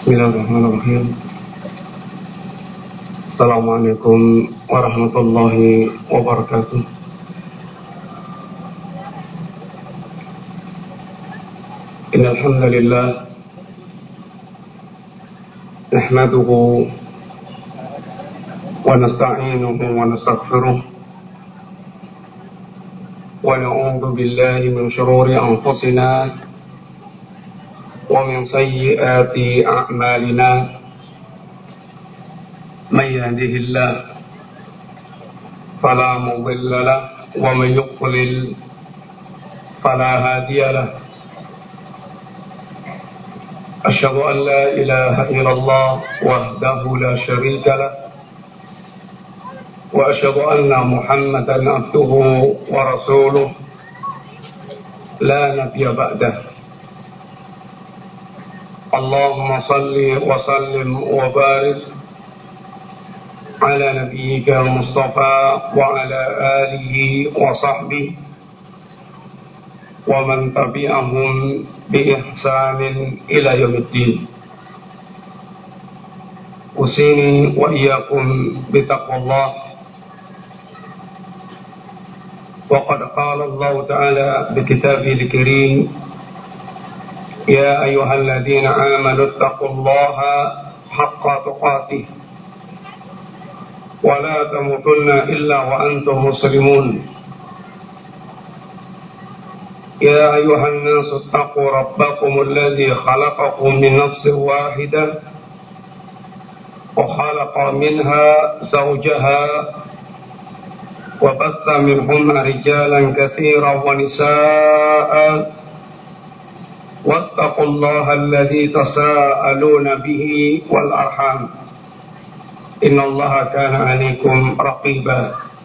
Bismillahirrahmanirrahim. Assalamualaikum warahmatullahi wabarakatuh. Innal hamdalillah nahmaduhu wa nasta'inuhu wa nastaghfiruh wa na'udzu billahi min shururi anfusina ومن سيئات أعمالنا من يهده الله فلا مضل له ومن يضلل فلا هادي له أشهد أن لا إله إلا الله وحده لا شريك له وأشهد أن محمدا عبده ورسوله لا نبي بعده اللهم صل وسلم وبارك على نبيك المصطفى وعلى آله وصحبه ومن تبعهم بإحسان إلى يوم الدين أوصيني وإياكم بتقوى الله وقد قال الله تعالى بكتابه الكريم يا أيها الذين آمنوا اتقوا الله حق تقاته ولا تموتن إلا وأنتم مسلمون يا أيها الناس اتقوا ربكم الذي خلقكم من نفس واحدة وخلق منها زوجها وبث منهما رجالا كثيرا ونساء واتقوا الله الذي تساءلون به والأرحام إن الله كان عليكم رقيبا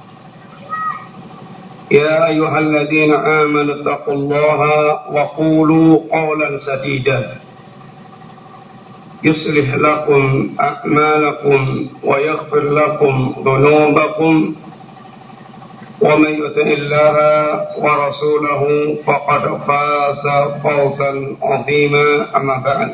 يا أيها الذين آمنوا اتقوا الله وقولوا قولا سديدا يصلح لكم أعمالكم ويغفر لكم ذنوبكم ومن يطع الله ورسوله فقد فاز فوزا عظيما أما بعد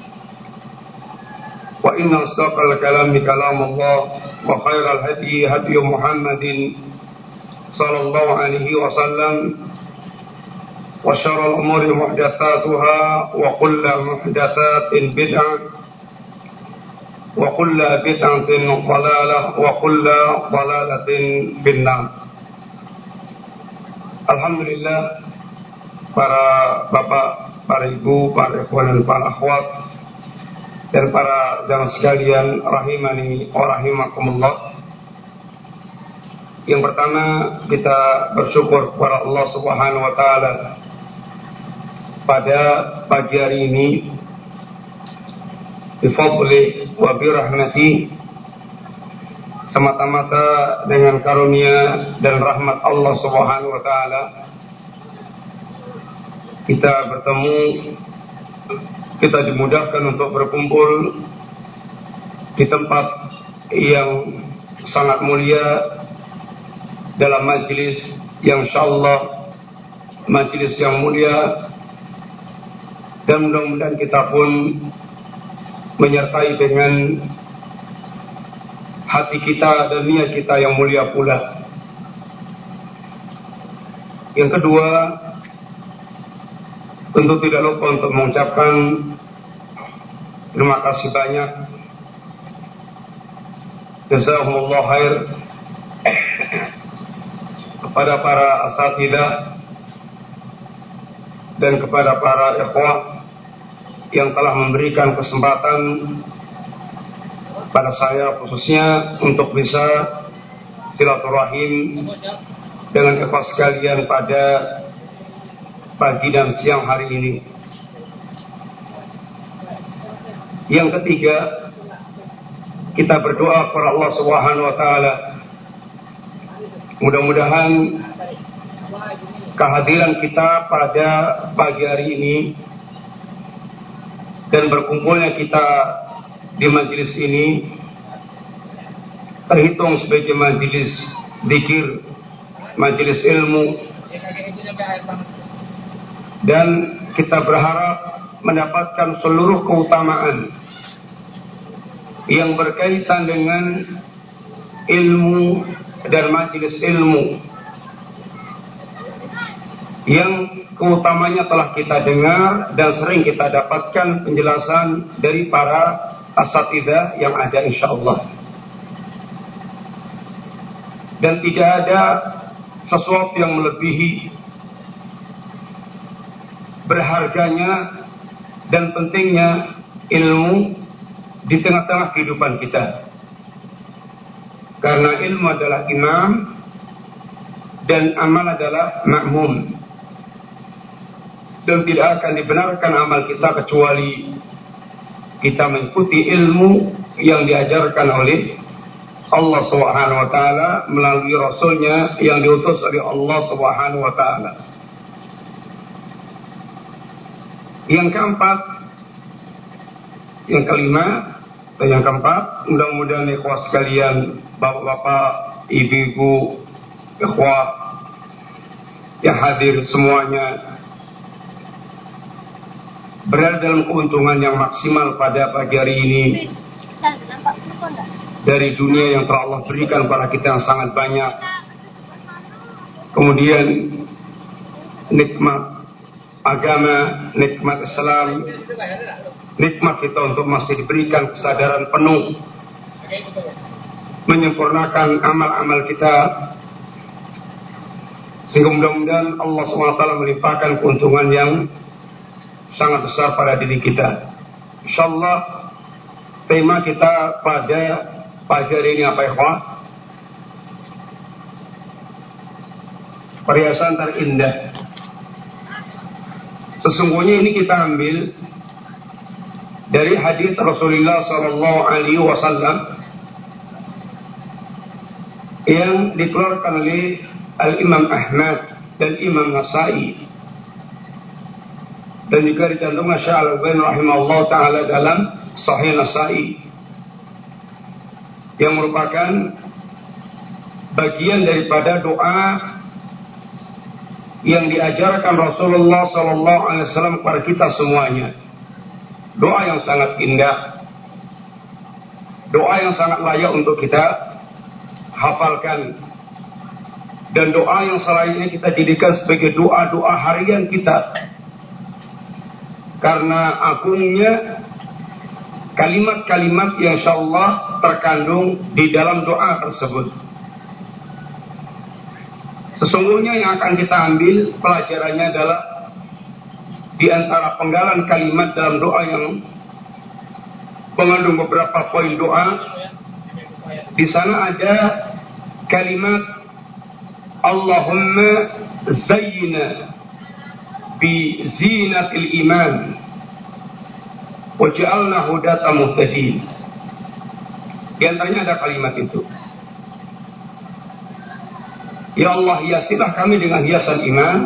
وإن أصدق الكلام كلام الله وخير الهدي هدي محمد صلى الله عليه وسلم وشر الأمور محدثاتها وكل محدثات بدعة وكل بدعة ضلالة وكل ضلالة في النار. Alhamdulillah, para bapak, para ibu, para ikhwan dan para akhwat dan para jamaah sekalian rahimani wa rahimakumullah. Yang pertama, kita bersyukur kepada Allah Subhanahu wa taala pada pagi hari ini bi fadli wa bi rahmati, semata-mata dengan karunia dan rahmat Allah Subhanahu wa taala kita bertemu, kita dimudahkan untuk berkumpul di tempat yang sangat mulia dalam majelis yang insyaallah majelis yang mulia, dan mudah-mudahan kita pun menyertai dengan hati kita dan niat kita yang mulia pula. Yang kedua, tentu tidak lupa untuk mengucapkan terima kasih banyak, jazakumullah khair, kepada para asatidzah dan kepada para ikhwah yang telah memberikan kesempatan pada saya khususnya untuk bisa silaturahim dengan ikhwah sekalian pada pagi dan siang hari ini. Yang ketiga, kita berdoa kepada Allah Subhanahu wa taala, mudah-mudahan kehadiran kita pada pagi hari ini dan berkumpulnya kita di majelis ini terhitung sebagai majelis zikir, majelis ilmu, dan kita berharap mendapatkan seluruh keutamaan yang berkaitan dengan ilmu dan majelis ilmu yang keutamanya telah kita dengar dan sering kita dapatkan penjelasan dari para asatidzah yang ada insyaallah. Dan tidak ada sesuatu yang melebihi berharganya dan pentingnya ilmu di tengah-tengah kehidupan kita. Karena ilmu adalah imam dan amal adalah makmum. Dan tidak akan dibenarkan amal kita kecuali kita mengikuti ilmu yang diajarkan oleh Allah Subhanahu wa taala melalui rasulnya yang diutus oleh Allah Subhanahu wa taala. Yang keempat, yang kelima, dan yang keempat, mudah-mudahan ikhwah sekalian, bapak-bapak, ibu-ibu, ikhwah yang hadir semuanya berada dalam keuntungan yang maksimal pada pagi hari ini dari dunia yang telah Allah berikan kepada kita yang sangat banyak. Kemudian nikmat agama, nikmat Islam, nikmat kita untuk masih diberikan kesadaran penuh menyempurnakan amal-amal kita, sehingga mudah-mudahan Allah SWT melimpahkan keuntungan yang sangat besar pada diri kita. InsyaAllah tema kita pada pagi hari ini apa ikhwah? Perhiasan terindah. Sesungguhnya ini kita ambil dari hadis Rasulullah sallallahu alaihi wasallam yang dikeluarkan oleh Al-Imam Ahmad dan Imam Nasai dan juga dicantumkan Syekh Al-Albani rahimahullah taala dalam Sahih Nasai, yang merupakan bagian daripada doa yang diajarkan Rasulullah sallallahu alaihi wasallam kepada kita semuanya. Doa yang sangat indah, doa yang sangat layak untuk kita hafalkan, dan doa yang selayaknya kita jadikan sebagai doa-doa harian kita, karena agungnya kalimat-kalimat yang insyaallah terkandung di dalam doa tersebut. Sesungguhnya yang akan kita ambil pelajarannya adalah di antara penggalan kalimat dalam doa yang mengandung beberapa poin doa. Di sana ada kalimat Allahumma zayyina bi zinatil iman waj'alna hudata muhtadin. Di antaranya ada kalimat itu, ya Allah, hiasilah kami dengan hiasan iman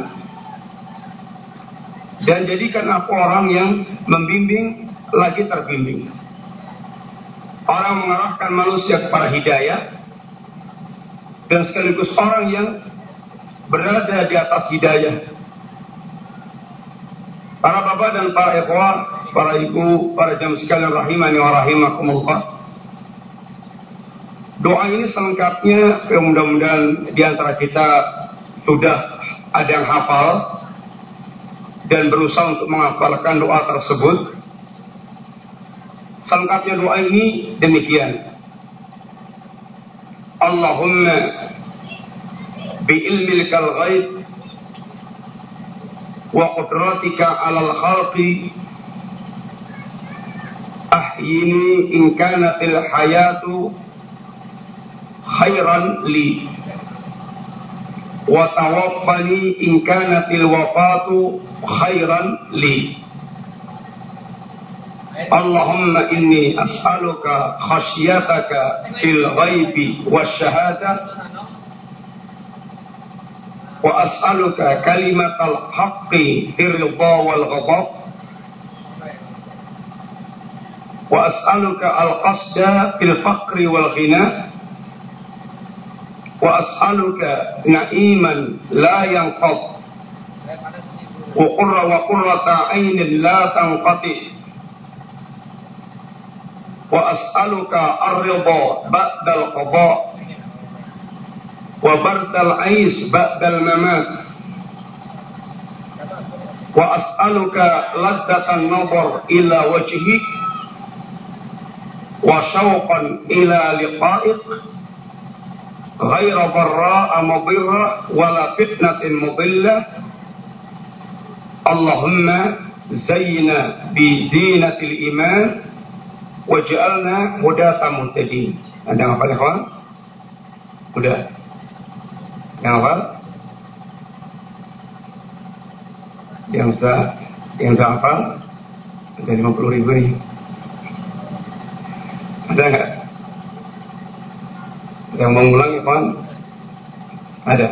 dan jadikan aku orang yang membimbing lagi terbimbing, orang mengarahkan manusia kepada hidayah, dan sekaligus orang yang berada di atas hidayah. Para bapak dan para ikhwah, para ibu, para jamaah sekalian rahimani wa rahimakumullah, doa ini selengkapnya mudah-mudahan di antara kita sudah ada yang hafal dan berusaha untuk menghafalkan doa tersebut. Selengkapnya doa ini demikian: Allahumma bi ilmikal ghaib wa qudratika alal khalqi ahyini in kanatil hayatu khairan li wa tawaffani in kanatil wafatu khairan li. Allahumma inni as'aluka khasyataka fil ghaibi wasyahada wa as'aluka kalimatal haqqi fir ridha wal ghadab wa as'aluka al qasda fil faqri wal ghina wa as'aluka na'iman la yanqad wa qurrata 'ainin la tanqati wa as'aluka ar-ridha ba'dal qada wa bardal ais ba'dal mamat wa as'aluka laddatan nazar ila wajhik wa syauqan ila liqa'ik ghaira dharra'a mudirra wala fitnatin mudillah. Allahumma zayyina bi zinatil iman waj'alna hudatan muhtadin. Ada yang hafal, ikhwan? Udah. Yang hafal? Yang sudah hafal? Ada 50.000 nih. Ada enggak? Yang mau ngulang, ikhwan? Ada.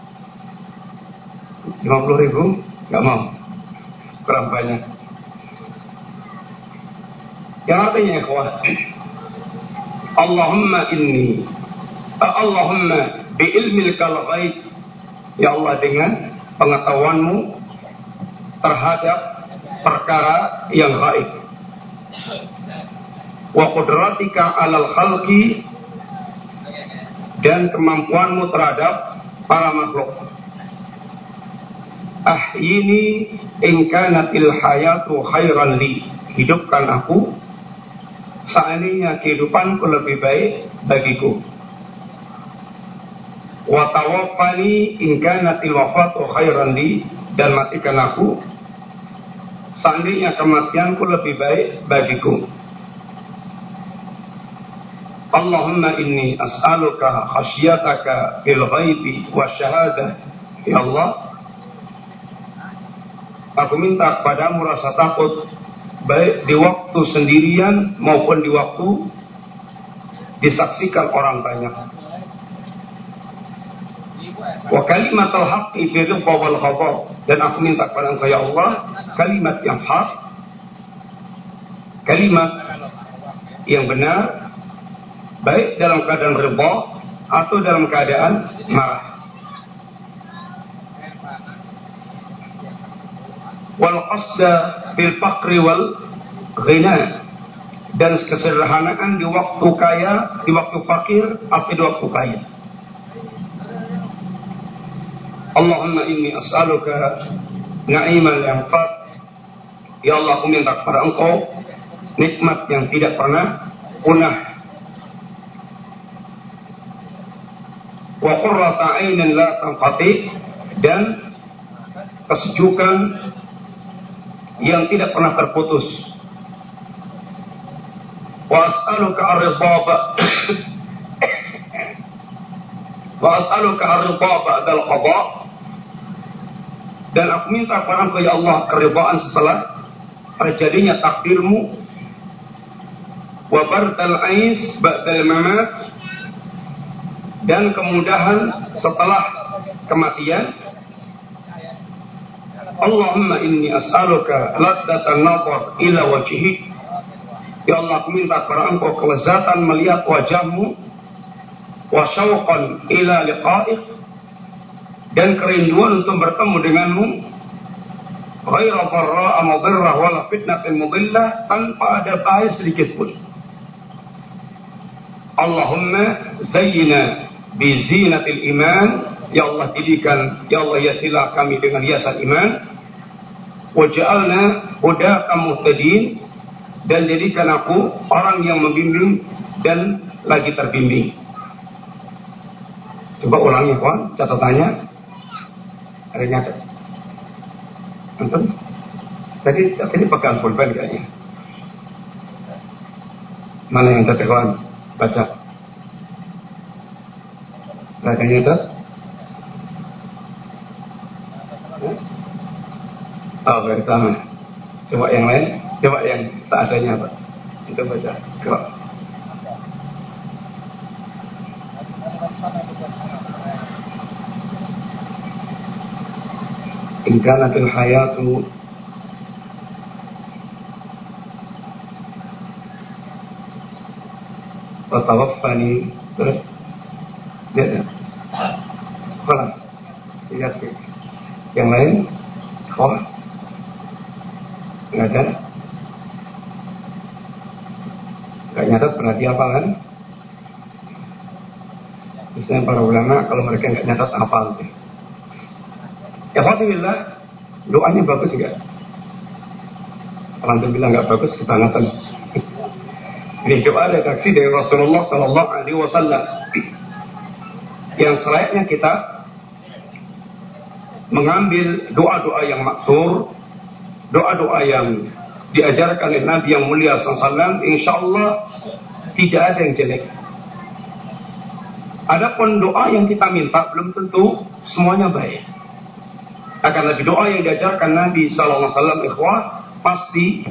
50.000? Enggak mau. Kurang banyak. Yang artinya, ikhwan, Allahumma bi ilmikal ghaib, ya Allah, dengan pengetahuanmu terhadap perkara yang gaib, wa qudratika alal khalqi, dan kemampuanmu terhadap para makhluk. Ahyini in kanatil hayatu khairan li, hidupkan aku seandainya kehidupanku lebih baik bagiku. Wa tawaffani in kanatil wafatu khairan li, dan matikan aku seandainya kematianku lebih baik bagiku. Allahumma inni as'aluka khasyataka fil ghaibi wasyahadah, ya Allah, aku minta kepadamu rasa takut baik di waktu sendirian maupun di waktu disaksikan orang banyak. Wa kalimatul haqqi fi ridha wal ghadab, dan aku minta kepada Engkau, ya Allah, kalimat yang hak, kalimat yang benar, baik dalam keadaan ridha atau dalam keadaan marah. Wal qasda fil faqri wal ghina, dan kesederhanaan di waktu kaya, di waktu fakir atau di waktu kaya. Allahumma inni as'aluka na'iman yanfad, ya Allah, aku minta kepada Engkau nikmat yang tidak pernah punah. Wa qurrata 'ainin la tanqati, dan kesejukan yang tidak pernah terputus. Wa as'aluka ar-ridha wa as'aluka ar-ridha ba'dal qada, dan aku minta kepada Engkau, ya Allah, keridhaan setelah terjadinya takdirmu. Wa bardal ais ba'dal mamat, dan kemudahan setelah kematian. Allahumma inni as'aluka laddatan nazar ila wajhik, ya Allah, aku minta kepada Engkau kelezatan melihat wajahmu, wa syauqan ila liqa'ik, dan kerinduan untuk bertemu denganmu, ghaira dharra'a mudirrah wala fitnatin mudillah, tanpa ada bahaya sedikit pun. Allahumma zayyina bi zinatil iman, ya Allah, jadikan, ya Allah, yasilah kami dengan hiasan iman, waj'alna hudatan muhtadin, dan jadikan aku orang yang membimbing dan lagi terbimbing. Coba ulangi, kawan, catatannya. Ada nyatet? Antum? Tadi pegang pulpen kayaknya. Mana yang catat, kawan? Baca. Ada nyatet? Oh, dari sama. Coba yang lain, coba yang seadanya, Pak. Itu baca. Coba. In kanatil hayatu wa tawaffani, terus dia kalau lihat yang lain, kawan, nggak ada, nggak nyatat berarti apa kan? Misalnya para ulama kalau mereka nggak nyatat hafal. Ya alhamdulillah, doanya bagus nggak? Orang bilang nggak bagus kebangetan. Ini doa redaksi dari Rasulullah Sallallahu Alaihi Wasallam yang selayaknya kita mengambil doa-doa yang maksur, doa-doa yang diajarkan oleh Nabi yang mulia SAW, insya Allah tidak ada yang jelek. Adapun doa yang kita minta belum tentu semuanya baik. Akan lebih doa yang diajarkan Nabi SAW, ikhwah, pasti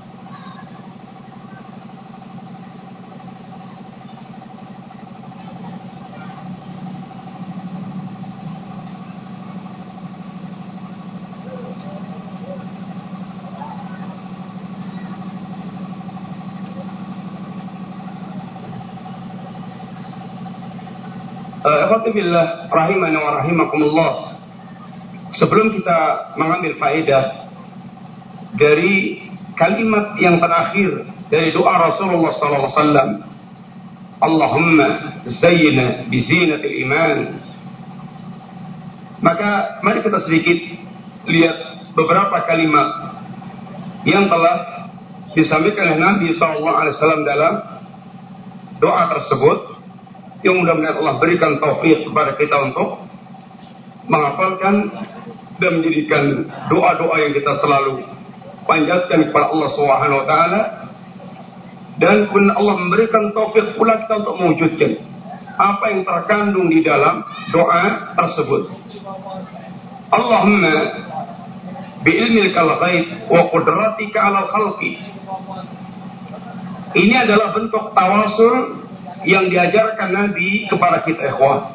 Alhamdulillah, rahimani wa rahimakumullah. Sebelum kita mengambil faedah dari kalimat yang terakhir dari doa Rasulullah SAW, Allahumma zayyina bizinatil iman, maka mari kita sedikit lihat beberapa kalimat yang telah disampaikan oleh Nabi SAW dalam doa tersebut, yang mudah-mudahan Allah berikan taufik kepada kita untuk menghafalkan dan menjadikan doa-doa yang kita selalu panjatkan kepada Allah Subhanahu wa taala, dan kemudian Allah memberikan taufik pula kita untuk mewujudkan apa yang terkandung di dalam doa tersebut. Allahumma bi'ilmikal ghaib wa qudratika 'alal khalqi. Ini adalah bentuk tawasul yang diajarkan Nabi kepada kita, ikhwan.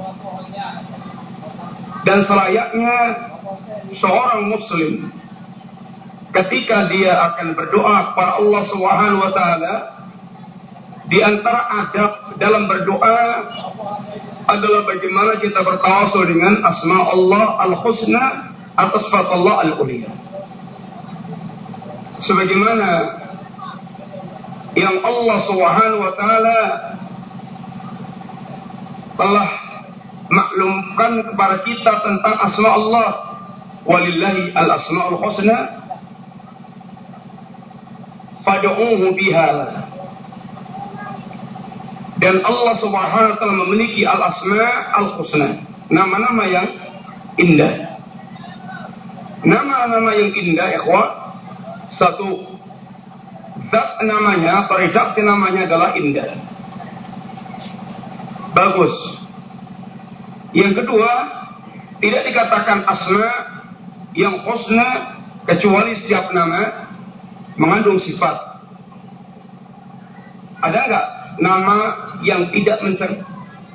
Dan selayaknya seorang muslim ketika dia akan berdoa kepada Allah Subhanahu wa taala, di antara adab dalam berdoa adalah bagaimana kita bertawasul dengan asma Allah al-husna atau sifat Allah al-uliyah. Sebagaimana yang Allah Subhanahu wa taala telah maklumkan kepada kita tentang asma Allah, walillahi al-asmaul husna fad'uuhu biha. Dan Allah Subhanahu wa taala memiliki al-asma al-husna, nama-nama yang indah. Nama-nama yang indah, ikhwah, satu zat namanya, atau redaksi namanya adalah indah, bagus. Yang kedua, tidak dikatakan asma yang husna kecuali setiap nama mengandung sifat. Ada enggak nama yang tidak mencerminkan?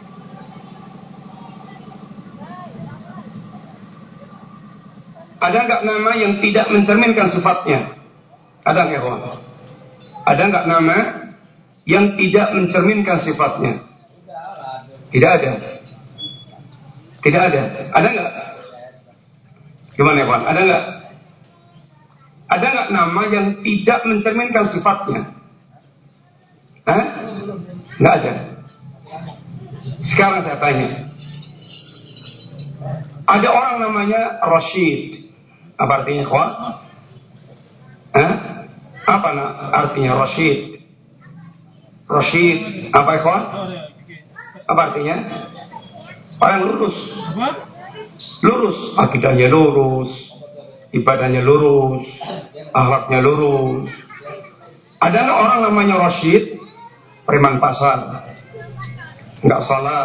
Ada enggak nama yang tidak mencerminkan sifatnya? Ada enggak, kawan? Ada enggak nama yang tidak mencerminkan sifatnya? Tidak ada. Tidak ada. Ada enggak? Gimana, kawan? Ada enggak? Ada enggak nama yang tidak mencerminkan sifatnya? Hah? Enggak ada. Sekarang saya tanya. Ada orang namanya Rashid. Apa artinya, kawan? Hah? Apa artinya Rashid? Rashid, apa, kawan? Apa artinya? Orang lurus. Lurus, akidahnya lurus, ibadahnya lurus, akhlaknya lurus. Ada orang namanya Rashid, preman pasar, nggak salat,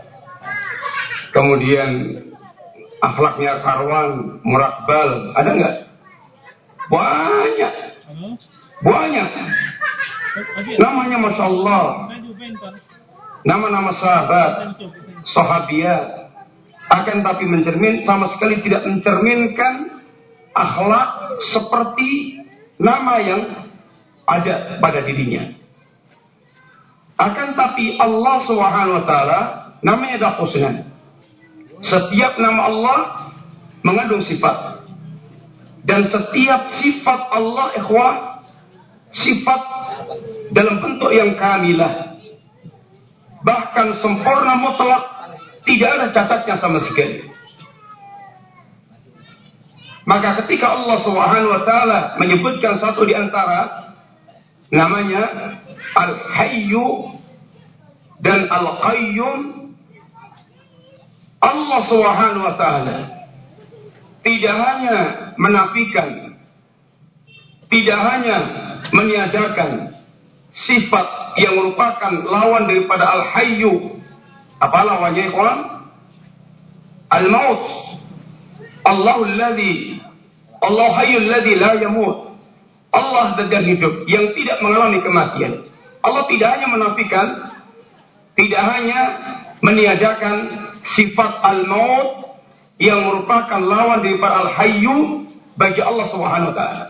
kemudian akhlaknya karuan, murakbal. Ada nggak? Banyak. Banyak. Namanya Masya Allah. Nama-nama sahabat, sahabiat, akan tapi sama sekali tidak mencerminkan akhlak seperti nama yang ada pada dirinya. Akan tapi Allah Subhanahu wa taala namanya adalah husna. Setiap nama Allah mengandung sifat. Dan setiap sifat Allah, ikhwah, sifat dalam bentuk yang kamilah, bahkan sempurna mutlak, tidak ada cacatnya sama sekali. Maka ketika Allah Subhanahu wa taala menyebutkan satu di antara namanya Al-Hayyu dan Al-Qayyum, Allah Subhanahu wa taala tidak hanya menafikan, tidak hanya meniadakan sifat yang merupakan lawan daripada Al-Hayyu. Apa lawannya, ikhwan? Al-Maut. Allahul Hayyul ladzi la yamut. Allah zat yang hidup yang tidak mengalami kematian. Allah tidak hanya menafikan, tidak hanya meniadakan sifat al-maut yang merupakan lawan daripada al-hayyu bagi Allah Subhanahu wa taala.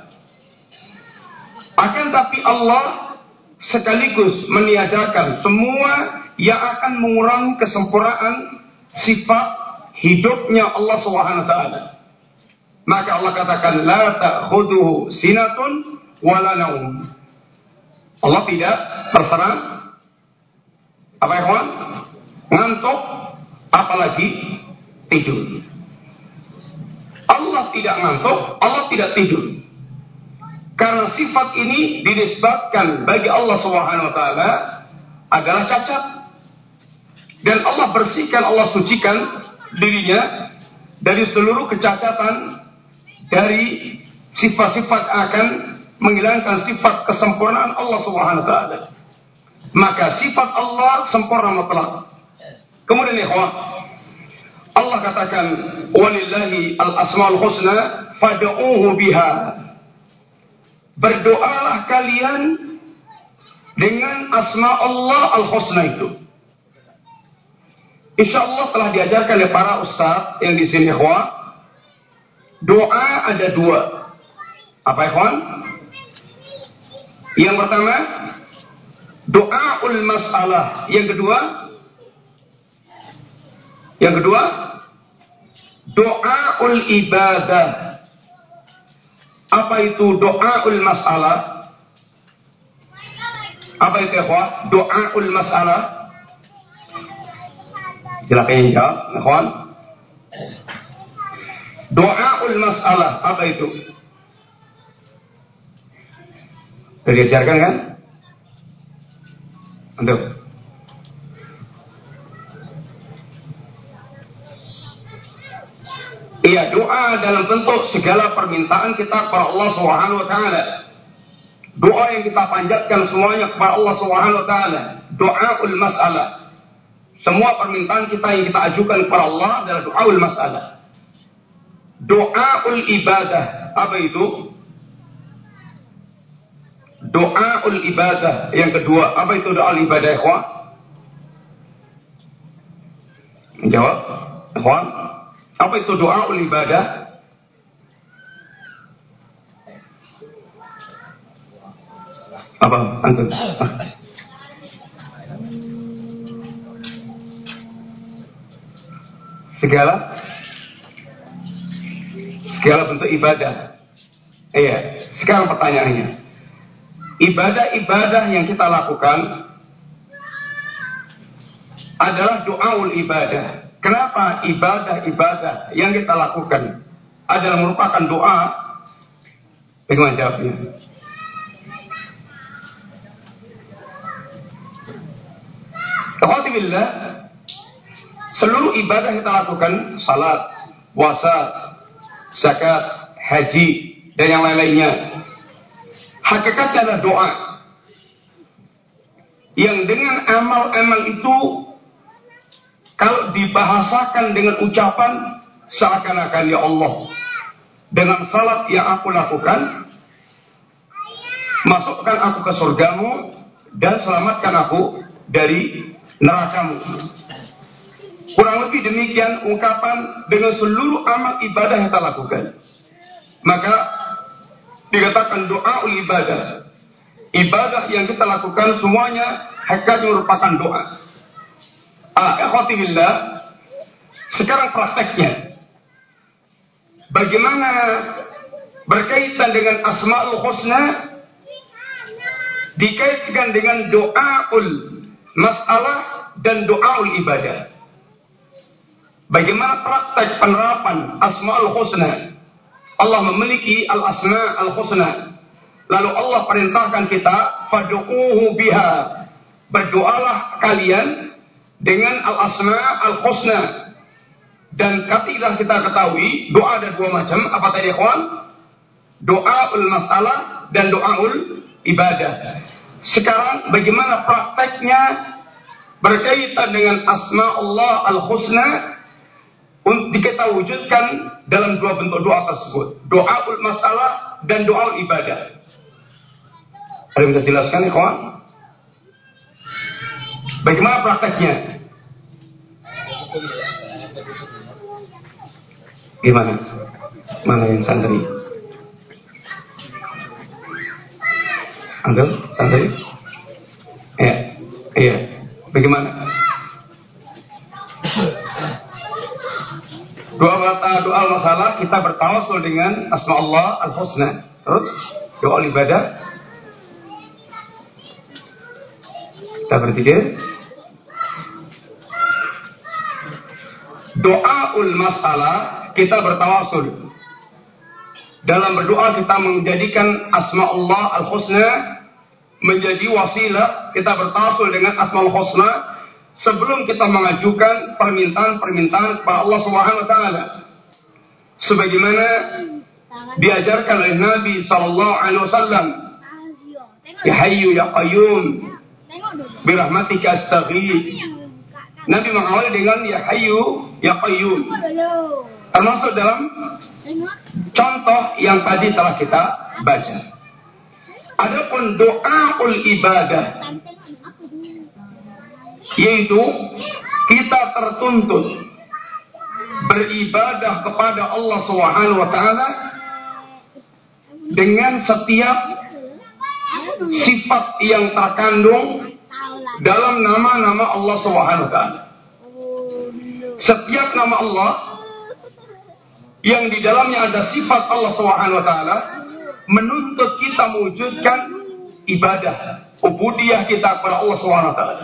Akan tapi Allah sekaligus meniadakan semua yang akan mengurangi kesempurnaan sifat hidupnya Allah Subhanahu wa taala. Maka Allah katakan la ta'khuduhu sinatun wala naum. Allah tidak terserang apa ya kawan? Ngantuk apalagi tidur. Allah tidak ngantuk, Allah tidak tidur. Karena sifat ini dinisbatkan bagi Allah Subhanahu wa taala adalah cacat. Dan Allah bersihkan, Allah sucikan dirinya dari seluruh kecacatan, dari sifat-sifat akan menghilangkan sifat kesempurnaan Allah Subhanahu wa taala. Maka sifat Allah sempurna mutlak. Kemudian ikhwah, Allah katakan walillahi al-asmaul husna fad'uuhu biha. Berdoalah kalian dengan asma Allah al-husna itu. Insyaallah telah diajarkan oleh para ustaz yang di sini ikhwah. Doa ada dua. Apa ikhwan? Yang pertama doaul masalah. Yang kedua doaul ibadah. Apa itu doaul masalah? Apa itu ikhwan? Doaul masalah. Silakan jawab ikhwan. Doaul masalah apa itu? Sudah diajarkan kan? Untuk iya, doa dalam bentuk segala permintaan kita kepada Allah Subhanahu wa taala. Doa yang kita panjatkan semuanya kepada Allah Subhanahu wa taala. Doaul masalah. Semua permintaan kita yang kita ajukan kepada Allah adalah doaul masalah. Doaul ibadah apa itu? Doaul ibadah yang kedua apa itu doaul ibadah ikhwan? Jawab ikhwan, apa itu doaul ibadah? Apa antum? Segala bentuk ibadah. Iya, sekarang pertanyaannya. Ibadah-ibadah yang kita lakukan adalah doaul ibadah. Kenapa ibadah-ibadah yang kita lakukan adalah merupakan doa? Bagaimana jawabnya? Alhamdulillah, seluruh ibadah yang kita lakukan, salat, puasa, zakat, haji, dan yang lain-lainnya, hakikatnya adalah doa. Yang dengan amal-amal itu, kalau dibahasakan dengan ucapan, seakan-akan ya Allah, dengan salat yang aku lakukan, masukkan aku ke surgamu, dan selamatkan aku dari nerakamu. Kurang lebih demikian ungkapan dengan seluruh amal ibadah yang kita lakukan. Maka dikatakan doa ibadah. Ibadah yang kita lakukan semuanya hakikatnya merupakan doa. Ikhwati billah, sekarang prakteknya. Bagaimana berkaitan dengan Asmaul Husna dikaitkan dengan doaul masalah dan doaul ibadah. Bagaimana praktek penerapan Asmaul Husna? Allah memiliki al-asma al-husna. Lalu Allah perintahkan kita, fad'uuhu biha. Berdoalah kalian dengan al-asma al-husna. Dan ketika kita ketahui, doa ada dua macam. Apa tadi, ikhwan? Doaul masalah dan doaul ibadah. Sekarang bagaimana prakteknya berkaitan dengan asma Allah al-husna untuk kita wujudkan dalam dua bentuk doa tersebut, doaul masalah dan doaul ibadah. Ada bisa jelaskan, ikhwan? Bagaimana prakteknya? Gimana? Mana yang santri? Antum santri? Iya. Bagaimana? Doa masalah kita bertawasul dengan asma Allah al-husna. Terus doa ibadah kita berzikir. Doaul masalah kita bertawasul. Dalam berdoa kita menjadikan asma Allah al-husna menjadi wasilah kita bertawasul dengan asma al-husna sebelum kita mengajukan permintaan-permintaan kepada Allah Subhanahu wa taala. Sebagaimana diajarkan oleh Nabi sallallahu alaihi wasallam, Ya Hayyu ya Qayyum bi rahmatika astaghits. Nabi mengawali dengan Ya Hayyu ya Qayyum. Termasuk dalam contoh yang tadi telah kita baca. Adapun doaul ibadah, yaitu kita tertuntut beribadah kepada Allah Subhanahu wa taala dengan setiap sifat yang terkandung dalam nama-nama Allah Subhanahu wa taala. Setiap nama Allah yang di dalamnya ada sifat Allah Subhanahu wa taala menuntut kita mewujudkan ibadah, ubudiyah kita kepada Allah Subhanahu wa taala.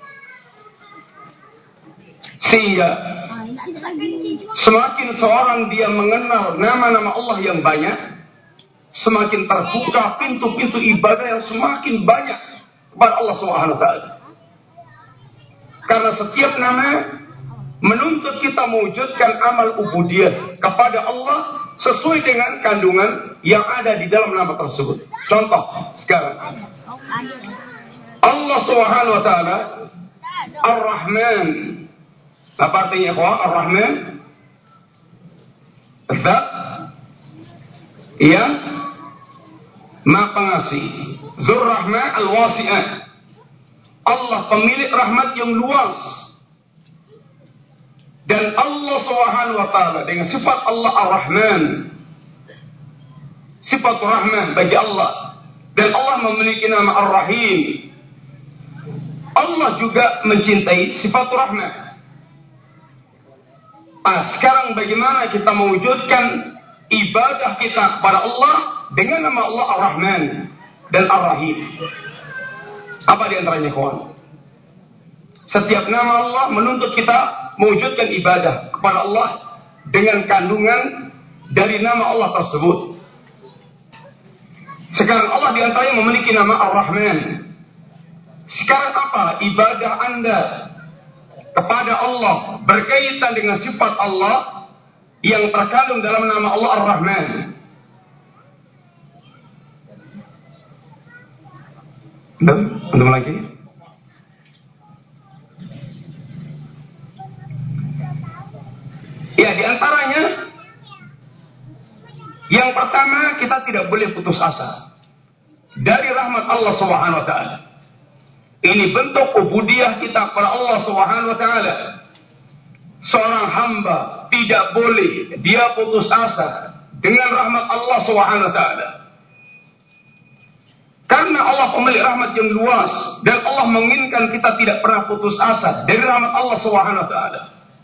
Sehingga semakin seorang dia mengenal nama-nama Allah yang banyak, semakin terbuka pintu-pintu ibadah yang semakin banyak kepada Allah Subhanahu wa taala. Karena setiap nama menuntut kita mewujudkan amal ubudiyah kepada Allah sesuai dengan kandungan yang ada di dalam nama tersebut. Contoh sekarang, Allah Subhanahu wa taala Ar-Rahman. Apa artinya, ikhwan? Ar-Rahman Zat yang Maha Pengasih, Dzur Rahmah Al-Wasi'ah. Allah pemilik rahmat yang luas. Dan Allah Subhanahu wa taala dengan sifat Allah Ar-Rahman, sifat rahmah bagi Allah, dan Allah memiliki nama Ar-Rahim. Allah juga mencintai sifat rahmah. Sekarang bagaimana kita mewujudkan ibadah kita kepada Allah dengan nama Allah Ar-Rahman dan Ar-Rahim? Apa di antaranya, kawan? Setiap nama Allah menuntut kita mewujudkan ibadah kepada Allah dengan kandungan dari nama Allah tersebut. Sekarang Allah di antaranya memiliki nama Ar-Rahman. Sekarang apa ibadah Anda kepada Allah berkaitan dengan sifat Allah yang terkandung dalam nama Allah Ar-Rahman? Untuk lagi? Ya, di antaranya yang pertama, kita tidak boleh putus asa dari rahmat Allah Subhanahu wa taala. Ini bentuk ubudiyah kita kepada Allah Subhanahu wa taala. Seorang hamba tidak boleh dia putus asa dengan rahmat Allah Subhanahu wa taala. Karena Allah pemilik rahmat yang luas dan Allah menginginkan kita tidak pernah putus asa dari rahmat Allah Subhanahu wa taala.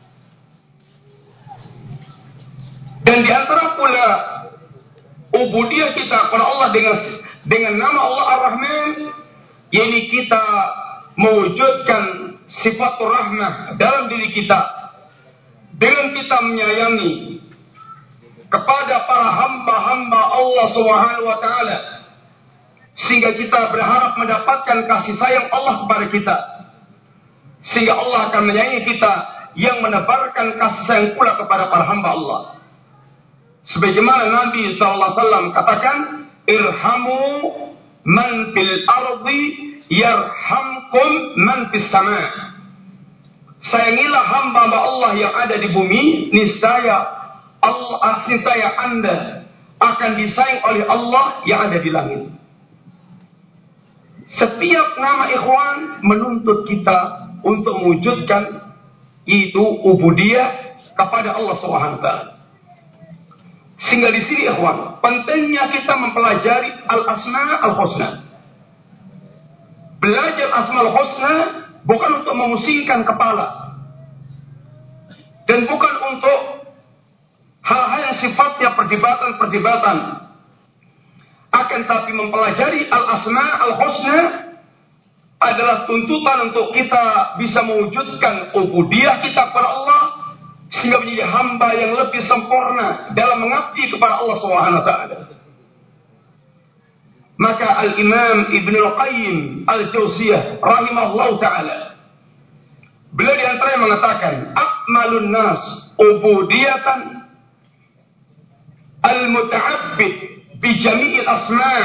Dan di antara pula ubudiyah kita kepada Allah dengan nama Allah Ar-Rahman, yakni kita mewujudkan sifat rahmah dalam diri kita dengan kita menyayangi kepada para hamba-hamba Allah Subhanahu wa taala, sehingga kita berharap mendapatkan kasih sayang Allah kepada kita, sehingga Allah akan menyayangi kita yang menebarkan kasih sayang pula kepada para hamba Allah. Sebagaimana Nabi SAW katakan, irhamu man fil ardi yarhamkum man fis sama. Sayangilah hamba-hamba Allah yang ada di bumi, niscaya Anda akan disayang oleh Allah yang ada di langit. Setiap nama ikhwan menuntut kita untuk mewujudkan itu ubudiyah kepada Allah Subhanahu wa taala. Sehingga di sini ikhwan, pentingnya kita mempelajari al-asma al-husna. Belajar asma al-husna bukan untuk memusingkan kepala, dan bukan untuk hal-hal yang sifatnya perdebatan-perdebatan. Akan tapi mempelajari al-asma al-husna adalah tuntutan untuk kita bisa mewujudkan ubudiyah kita kepada Allah, sehingga menjadi hamba yang lebih sempurna dalam mengabdi kepada Allah Subhanahu wa taala. Maka Al-Imam Ibnu Al-Qayyim Al-Jauziyah rahimahullahu taala, beliau di antaranya mengatakan, akmalun nas ubudiyatan al-muta'abbid bi jami'il asma'.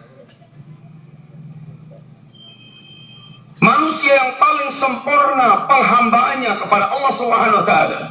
Manusia yang paling sempurna penghambaannya kepada Allah Subhanahu wa taala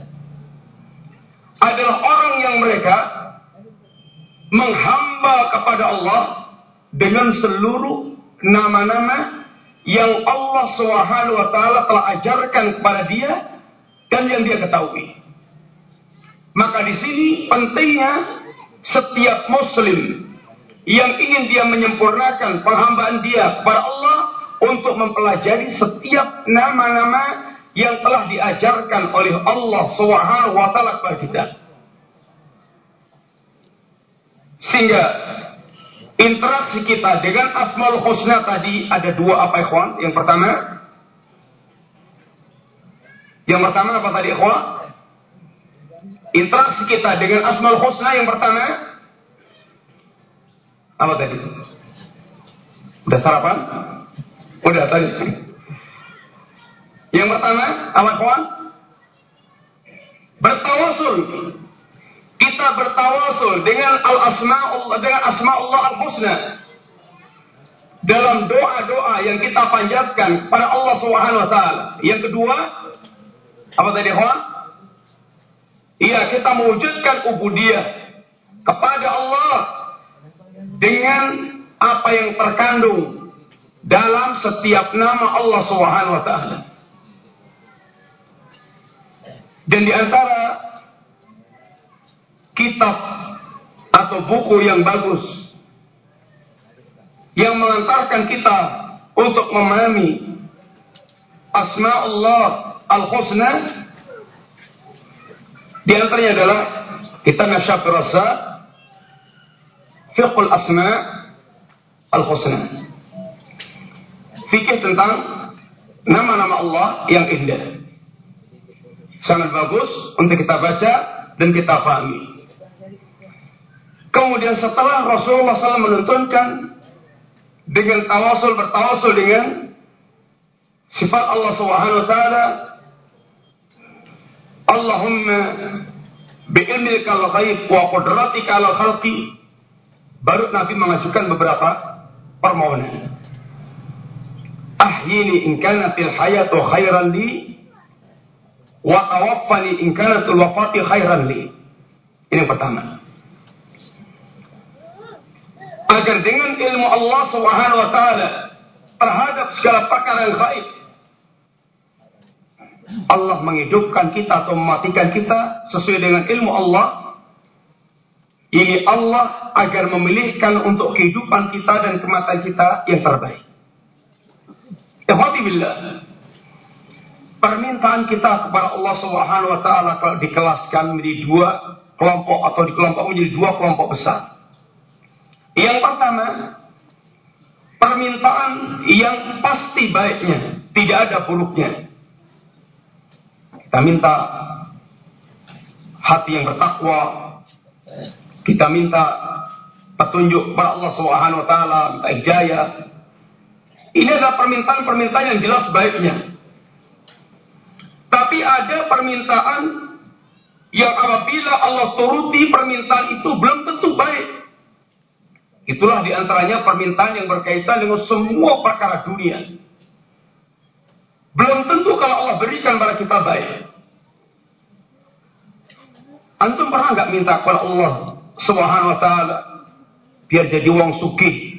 adalah orang yang mereka menghamba kepada Allah dengan seluruh nama-nama yang Allah Subhanahu wa taala telah ajarkan kepada dia dan yang dia ketahui. Maka di sini pentingnya setiap muslim yang ingin dia menyempurnakan penghambaan dia kepada Allah untuk mempelajari setiap nama-nama yang telah diajarkan oleh Allah Subhanahu wa taala kepada kita. Sehingga interaksi kita dengan Asmaul Husna tadi ada dua apa ikhwan? Yang pertama apa tadi ikhwan? Interaksi kita dengan Asmaul Husna yang pertama apa tadi? Udah sarapan? Udah tadi. Yang pertama apa ikhwan? Bertawasul. Kita bertawasul dengan asma Allah al-husna dalam doa-doa yang kita panjatkan pada Allah Subhanahu wa taala. Yang kedua, apa tadi, ikhwan? Iya, kita mewujudkan ubudiyah kepada Allah dengan apa yang terkandung dalam setiap nama Allah Subhanahu wa taala. Dan di antara kitab atau buku yang bagus yang mengantarkan kita untuk memahami asma Allah al-husna, di antaranya adalah kitab Syafii Rasa Fiqhul Asma al-Husna, fikih tentang nama-nama Allah yang indah. Sangat bagus untuk kita baca dan kita pahami. Kemudian setelah Rasulullah SAW menuntunkan dengan bertawasul dengan sifat Allah Subhanahu wa taala, Allahumma bi'ilmika al-ghaib wa qudratika ala khalqi, baru Nabi mengajukan beberapa permohonan. Ahyini in kanatil hayatu khairan li wa tawaffani in kanatul wafati khairan li. Ini yang pertama. Agar dengan ilmu Allah Subhanahu wa taala terhadap segala perkara yang gaib, Allah menghidupkan kita atau mematikan kita sesuai dengan ilmu Allah. Ini Allah agar memilihkan untuk kehidupan kita dan kematian kita yang terbaik. Ikhwati billah, permintaan kita kepada Allah Subhanahu wa taala kalau dikelaskan menjadi dua kelompok atau dikelompok menjadi dua kelompok besar. Yang pertama, permintaan yang pasti baiknya, tidak ada buruknya. Kita minta hati yang bertakwa, kita minta petunjuk pada Allah Subhanahu wa taala, minta hidayah. Ini adalah permintaan-permintaan yang jelas baiknya. Tapi ada permintaan yang apabila Allah turuti permintaan itu belum tentu baik. Itulah diantaranya permintaan yang berkaitan dengan semua perkara dunia. Belum tentu kalau Allah berikan pada kita baik. Antum pernah nggak minta kepada Allah Subhanahu wa taala biar jadi wong sugih?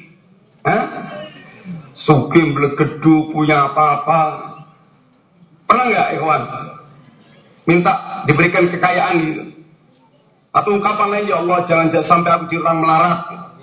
Sugih blegedu punya apa-apa. Pernah nggak ikhwan? Minta diberikan kekayaan gitu. Atau ungkapan lain, ya Allah jangan sampai aku jadi orang melarat.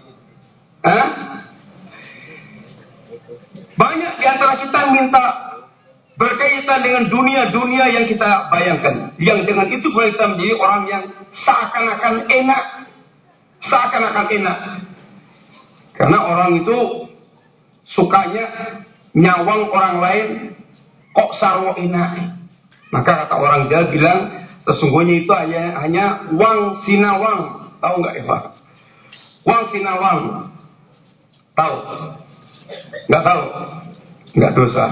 Banyak di antara kita minta berkaitan dengan dunia-dunia yang kita bayangkan. Yang dengan itu boleh kita menjadi orang yang seakan-akan enak. Seakan-akan enak. Karena orang itu sukanya nyawang orang lain kok sarwo enak. Maka kata orang Jawa bilang, sesungguhnya itu hanya wang sinawang. Tahu nggak ya Pak? Wang sinawang. Tahu? Nggak tahu? Nggak dosa.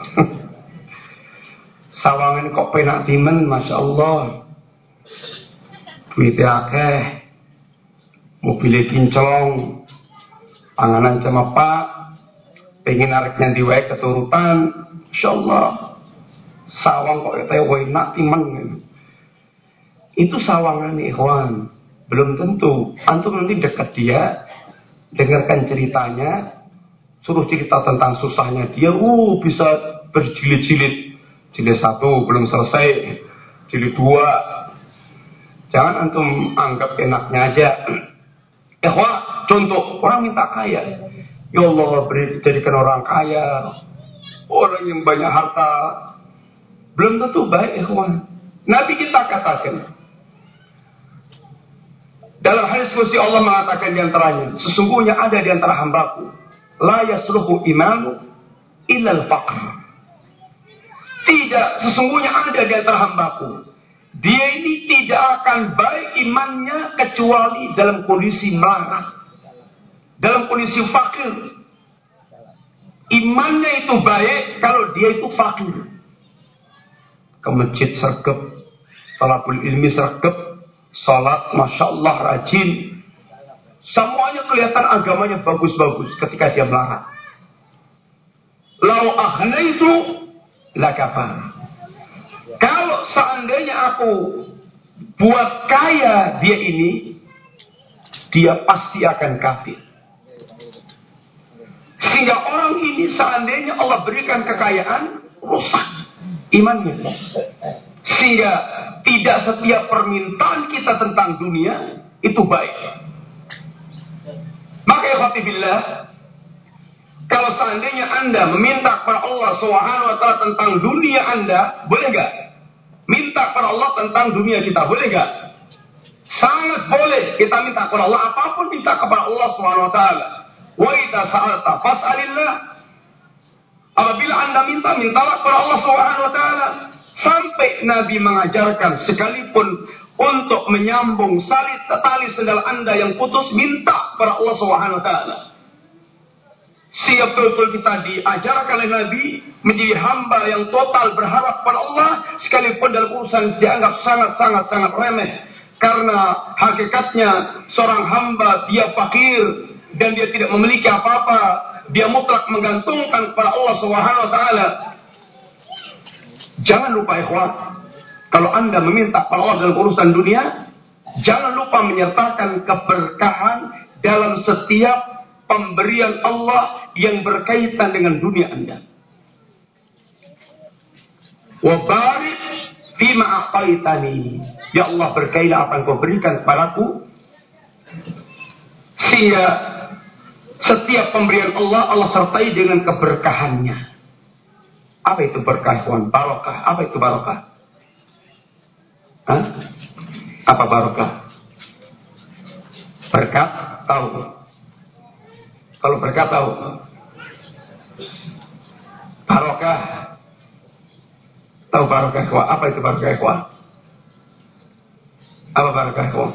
Sawangan kok penak timen, Masya Allah. Duitnya akeh. Mobilnya kinclong. Panganan sama Pak. Pengen nariknya diwae keturutan. Masya Allah. Sawang kok enak timen. Itu sawangan ikhwan. Belum tentu. Antum nanti dekat dia. Dengarkan ceritanya. Suruh cerita tentang susahnya dia. Bisa berjilid-jilid. Jilid 1 belum selesai. Jilid 2. Jangan antum anggap enaknya aja. Ikhwan, contoh. Orang minta kaya. Ya Allah, jadikan orang kaya. Orang yang banyak harta. Belum tentu baik, ikhwan. Nabi kita katakan. Dalam hadis qudsi Allah mengatakan di antaranya, sesungguhnya ada di antara hambaku, la yasluhu imanu illal faqr. Tidak, sesungguhnya ada di antara hambaku. Dia ini tidak akan baik imannya kecuali dalam kondisi melarat. Dalam kondisi fakir. Imannya itu baik kalau dia itu fakir. Ke masjid sergap, talabul ilmi sergap, salat Masya Allah rajin, semuanya kelihatan agamanya bagus-bagus ketika dia melarat. Lau akhna itu lakafar. Kalau seandainya aku buat kaya dia ini, dia pasti akan kafir. Sehingga orang ini seandainya Allah berikan kekayaan, rusak imannya. Sehingga tidak setiap permintaan kita tentang dunia itu baik. Maka ya khatibillah, kalau seandainya Anda meminta kepada Allah Subhanahu wa taala tentang dunia Anda, boleh enggak? Minta kepada Allah tentang dunia kita, boleh enggak? Sangat boleh kita minta kepada Allah, apapun minta kepada Allah Subhanahu wa taala. Wa idza sa'alta fas'alillah. Apabila Anda mintalah kepada Allah Subhanahu wa taala. Sampai Nabi mengajarkan sekalipun untuk menyambung tali sendal Anda yang putus, minta kepada Allah Subhanahu wa taala. Siap betul kita diajarkan oleh Nabi menjadi hamba yang total berharap pada Allah sekalipun dalam urusan dianggap sangat remeh. Karena hakikatnya seorang hamba dia fakir dan dia tidak memiliki apa-apa, dia mutlak menggantungkan kepada Allah Subhanahu wa taala. Jangan lupa ikhwan, kalau Anda meminta kepada Allah dalam urusan dunia, jangan lupa menyertakan keberkahan dalam setiap pemberian Allah yang berkaitan dengan dunia Anda. Wa barik fima a'taitani. Ya Allah, berkailah apa yang kau berikan kepadaku, sehingga setiap pemberian Allah sertai dengan keberkahannya. Apa itu berkah, kawan? Barokah. Apa itu barokah? Apa barokah? Berkat tahu. Kalau berkat tahu. barokah. Tahu barokah ikhwan? Apa itu barokah ikhwan? Apa barokah ikhwan?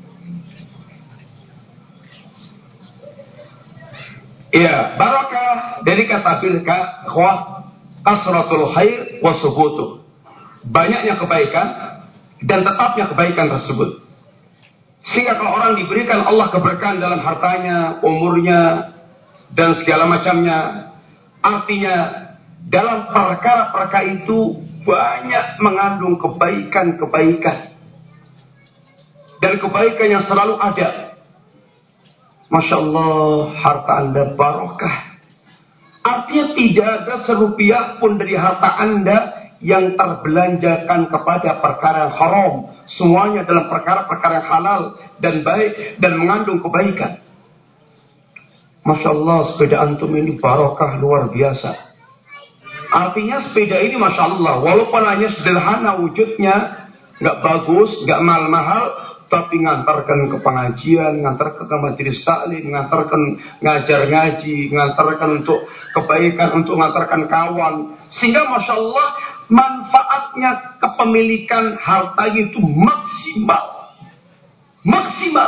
Iya, barokah dari kata barokah ikhwan, kasratul khair wa subutuh. Banyaknya kebaikan dan tetapnya kebaikan tersebut. Sehingga kalau orang diberikan Allah keberkahan dalam hartanya, umurnya, dan segala macamnya, artinya dalam perkara-perkara itu banyak mengandung kebaikan-kebaikan. Dan kebaikan yang selalu ada. Masya Allah, harta Anda barokah. Artinya tidak ada serupiah pun dari harta Anda yang terbelanjakan kepada perkara yang haram. Semuanya dalam perkara-perkara yang halal dan baik dan mengandung kebaikan. Masya Allah, sepeda antum ini barokah luar biasa. Artinya sepeda ini Masya Allah, walaupun hanya sederhana wujudnya, nggak bagus, nggak mahal-mahal, tapi ngantarkan ke pengajian, ngantarkan ke majelis taklim, ngantarkan ngajar ngaji, ngantarkan untuk kebaikan, untuk ngantarkan kawan. Sehingga Masya Allah, manfaatnya kepemilikan harta itu maksimal. Maksimal.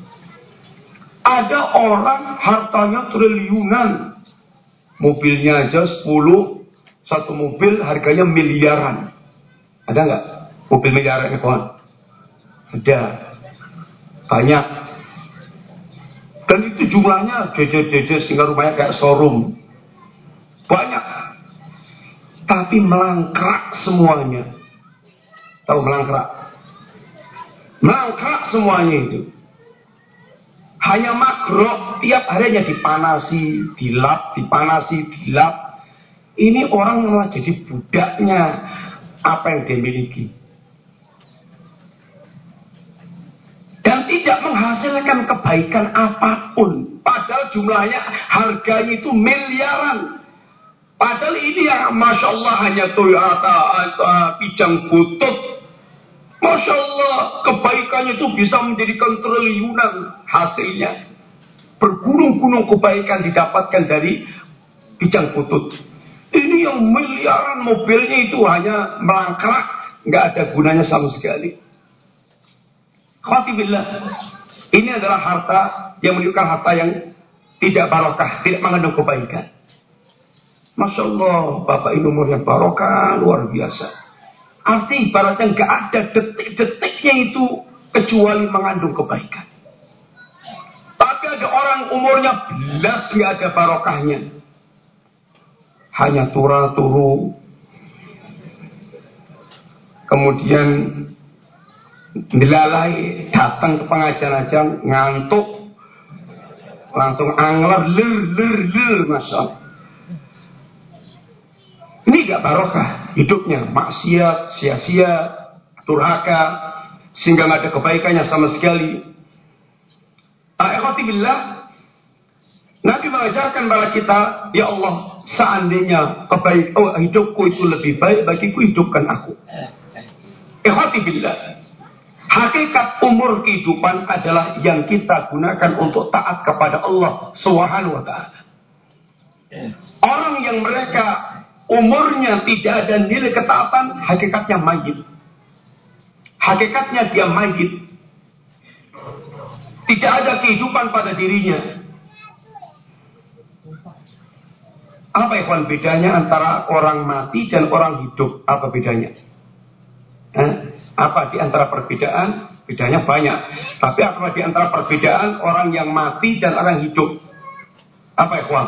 Ada orang hartanya triliunan. Mobilnya aja 10, satu mobil harganya miliaran. Ada nggak mobil miliaran kawan? Ada. Banyak. Dan itu jumlahnya jejer-jejer sehingga rumahnya kayak showroom. Banyak. Tapi melangkrak semuanya. Tahu melangkrak? Melangkrak semuanya itu. Hanya makro, tiap harinya dipanasi, dilap, dipanasi, dilap. Ini orang malah jadi budaknya apa yang dia miliki. Dan tidak menghasilkan kebaikan apapun. Padahal jumlahnya, harganya itu miliaran. Padahal ini yang Masya Allah hanya Toyota, Kijang Butut. Masya Allah, kebaikannya itu bisa menjadikan triliunan hasilnya. Bergunung-gunung kebaikan didapatkan dari Kijang Butut. Ini yang miliaran mobilnya itu hanya melangkrak, nggak ada gunanya sama sekali. Khatibillah. Ini adalah harta yang menunjukkan harta yang tidak barokah, tidak mengandung kebaikan. Masya Allah, Bapak ini umurnya barokah luar biasa. Arti ibaratnya nggak ada detik-detiknya itu kecuali mengandung kebaikan. Tapi ada orang umurnya belas nggak ada barokahnya, hanya tura-turu, kemudian dilalai, datang ke pengajian aja ngantuk, langsung angler, ler, Masya Allah. Ini gak barokah hidupnya, maksiat, sia-sia, durhaka, sehingga gak ada kebaikannya sama sekali. Ikhwatibillah, Nabi mengajarkan kepada kita, ya Allah, seandainya hidupku itu lebih baik bagiku, hidupkan aku. Ikhwatibillah, hakikat umur kehidupan adalah yang kita gunakan untuk taat kepada Allah Subhanahu wa ta'ala. Orang yang mereka umurnya tidak ada nilai ketaatan, hakikatnya mayit. Hakikatnya dia mayit. Tidak ada kehidupan pada dirinya. Apa ikhwan bedanya antara orang mati dan orang hidup? Apa bedanya? Apa di antara perbedaan? Bedanya banyak. Tapi apa di antara perbedaan orang yang mati dan orang hidup? Apa ikhwan?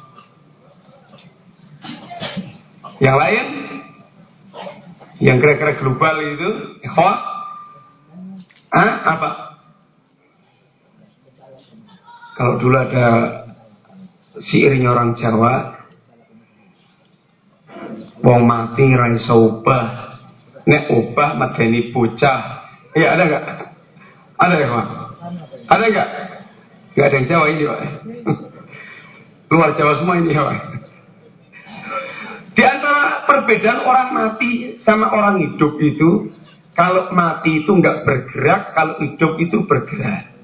Yang lain? Yang kira-kira global itu? Ikhwan? Apa? Kalau dulu ada syairnya orang Jawa, wong mati ra iso obah, nek obah medeni bocah. Iya, ada enggak? Ada ya, Pak? Ada enggak? Enggak ada yang Jawa ini, Pak. Luar Jawa semua ini, Pak. Di antara perbedaan orang mati sama orang hidup itu, kalau mati itu enggak bergerak, kalau hidup itu bergerak.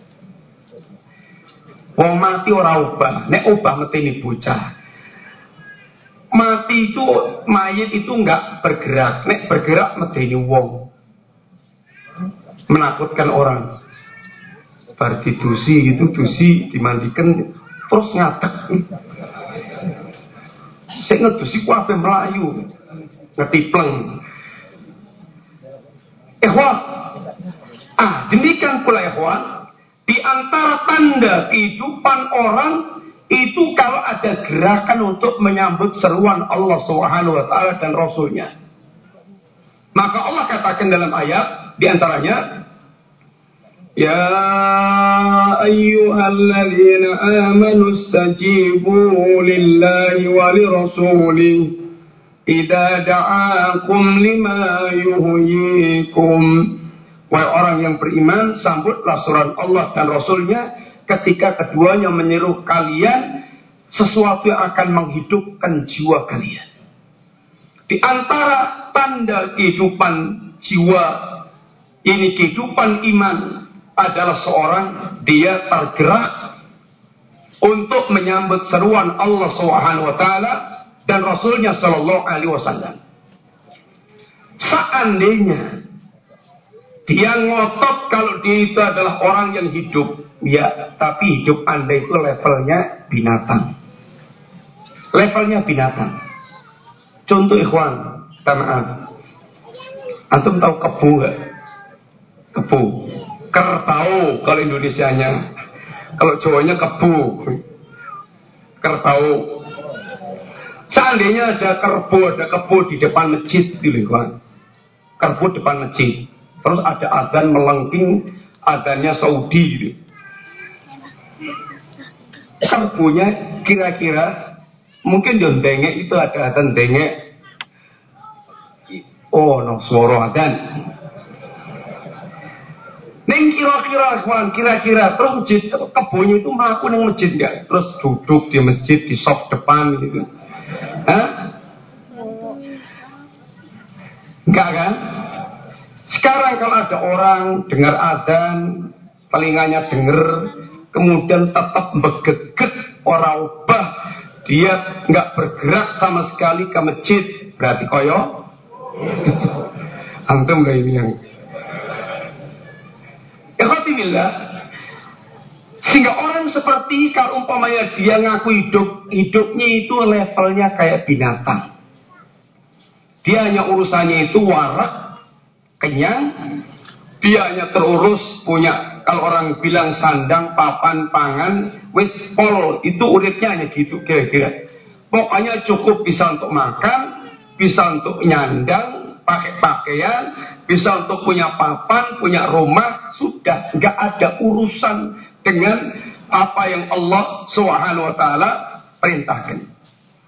Wong mati ora obah, nek obah medeni bocah. Mati itu, mayit itu nggak bergerak. Nek bergerak medeni wong, menakutkan orang. Bar didusi gitu, dusi dimandikan terus ngatek. Sik ngedusi ku ape melayu, ngetipleng. Ikhwan, demikian pula ikhwan, di antara tanda kehidupan orang itu kalau ada gerakan untuk menyambut seruan Allah Subhanahu wa taala dan Rasulnya. Maka Allah katakan dalam ayat di antaranya, ya ayyuhalladzina amanu istajibu lillahi wa lirasulihi idza da'akum lima yuhyikum. Wahai orang yang beriman, sambutlah seruan Allah dan Rasulnya ketika keduanya menyeru kalian sesuatu yang akan menghidupkan jiwa kalian. Di antara tanda kehidupan jiwa, ini kehidupan iman, adalah seorang dia tergerak untuk menyambut seruan Allah Subhanahu wa taala dan Rasulnya Shallallahu Alaihi Wasallam. Seandainya dia ngotot kalau dia itu adalah orang yang hidup, ya, tapi hidup Anda itu levelnya binatang. Levelnya binatang. Contoh ikhwan, tamaan. Antum tahu kebu gak? Kebu. Kertau kalau Indonesianya. Kalau Jawanya kebu. Kertau. Seandainya ada kebu di depan masjid, ikhwan. Kebu depan masjid. Terus ada adzan melengking, adzannya Saudi gitu. Kerbunya kira-kira mungkin di dengek itu ada adzan dengek. Oh, no suara adzan. Neng kira-kira terus masjid kebunnya itu melaku neng masjid enggak? Terus duduk di masjid di sop depan gitu. Hah? Enggak kan? Sekarang kalau ada orang dengar adzan, telinganya dengar, kemudian tetap begeget orang ubah, dia nggak bergerak sama sekali ke masjid, berarti koyo antum lah ini yang ikhwatimillah. Sehingga orang seperti kalau umpamanya dia ngaku hidupnya itu levelnya kayak binatang. Dia hanya urusannya itu warak, kenyang, dia hanya terurus punya, kalau orang bilang sandang, papan, pangan, wis pol, itu uripnya hanya gitu kira-kira. Pokoknya cukup bisa untuk makan, bisa untuk nyandang, pakai pakaian, bisa untuk punya papan, punya rumah, sudah nggak ada urusan dengan apa yang Allah Subhanahu wa taala perintahkan.